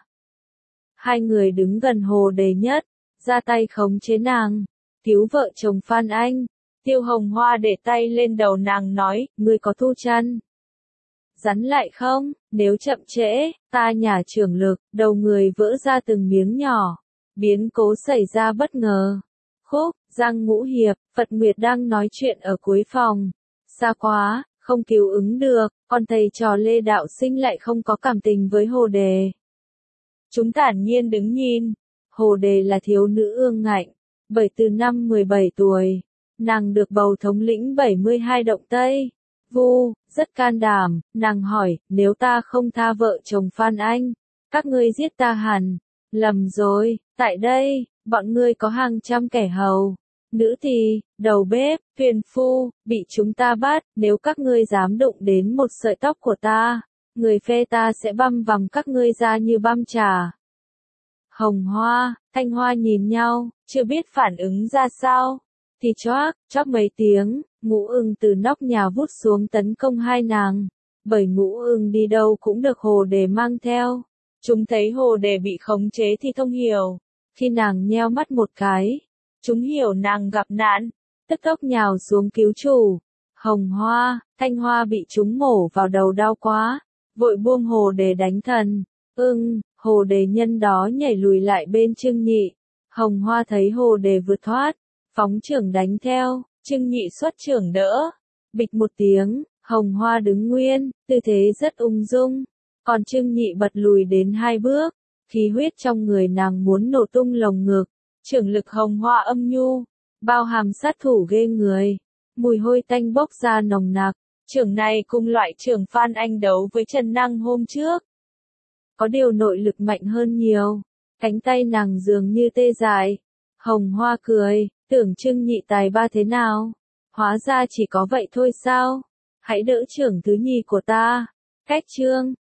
Hai người đứng gần Hồ Đề nhất, ra tay khống chế nàng, cứu vợ chồng Phan Anh. Tiêu Hồng Hoa để tay lên đầu nàng nói, ngươi có thu chăn rắn lại không? Nếu chậm trễ, ta nhả trưởng lực, đầu người vỡ ra từng miếng nhỏ. Biến cố xảy ra bất ngờ. Khúc, Giang Ngũ Hiệp, Phật Nguyệt đang nói chuyện ở cuối phòng. Xa quá, không cứu ứng được, còn thầy trò Lê Đạo Sinh lại không có cảm tình với Hồ Đề. Chúng thản nhiên đứng nhìn. Hồ Đề là thiếu nữ ương ngạnh, bởi từ năm mười bảy tuổi, nàng được bầu thống lĩnh bảy mươi hai động Tây. Vu, rất can đảm, nàng hỏi, nếu ta không tha vợ chồng Phan Anh, các ngươi giết ta hẳn. Lầm rồi, tại đây, bọn ngươi có hàng trăm kẻ hầu, nữ tỳ, đầu bếp, thuyền phu, bị chúng ta bắt. Nếu các ngươi dám đụng đến một sợi tóc của ta, người phê ta sẽ băm vằm các ngươi ra như băm trà. Hồng Hoa, Thanh Hoa nhìn nhau, chưa biết phản ứng ra sao, thì choác, chóp mấy tiếng, Ngũ Ưng từ nóc nhà vút xuống tấn công hai nàng. Bởi Ngũ Ưng đi đâu cũng được Hồ Đề mang theo. Chúng thấy Hồ Đề bị khống chế thì thông hiểu. Khi nàng nheo mắt một cái, chúng hiểu nàng gặp nạn, tức tốc nhào xuống cứu chủ. Hồng Hoa, Thanh Hoa bị chúng mổ vào đầu đau quá, vội buông Hồ Đề đánh thần. Ưng, Hồ Đề nhân đó nhảy lùi lại bên Trương Nhị. Hồng Hoa thấy Hồ Đề vượt thoát, phóng trưởng đánh theo. Trương Nhị xuất trưởng đỡ, bịch một tiếng, Hồng Hoa đứng nguyên, tư thế rất ung dung, còn Trương Nhị bật lùi đến hai bước, khí huyết trong người nàng muốn nổ tung lồng ngực. Trưởng lực Hồng Hoa âm nhu, bao hàm sát thủ ghê người, mùi hôi tanh bốc ra nồng nặc. Trưởng này cùng loại trưởng Phan Anh đấu với Trần Năng hôm trước, có điều nội lực mạnh hơn nhiều, cánh tay nàng dường như tê dại. Hồng Hoa cười, tưởng Trương Nhị tài ba thế nào, hóa ra chỉ có vậy thôi sao? Hãy đỡ trưởng thứ nhì của ta. Cách chương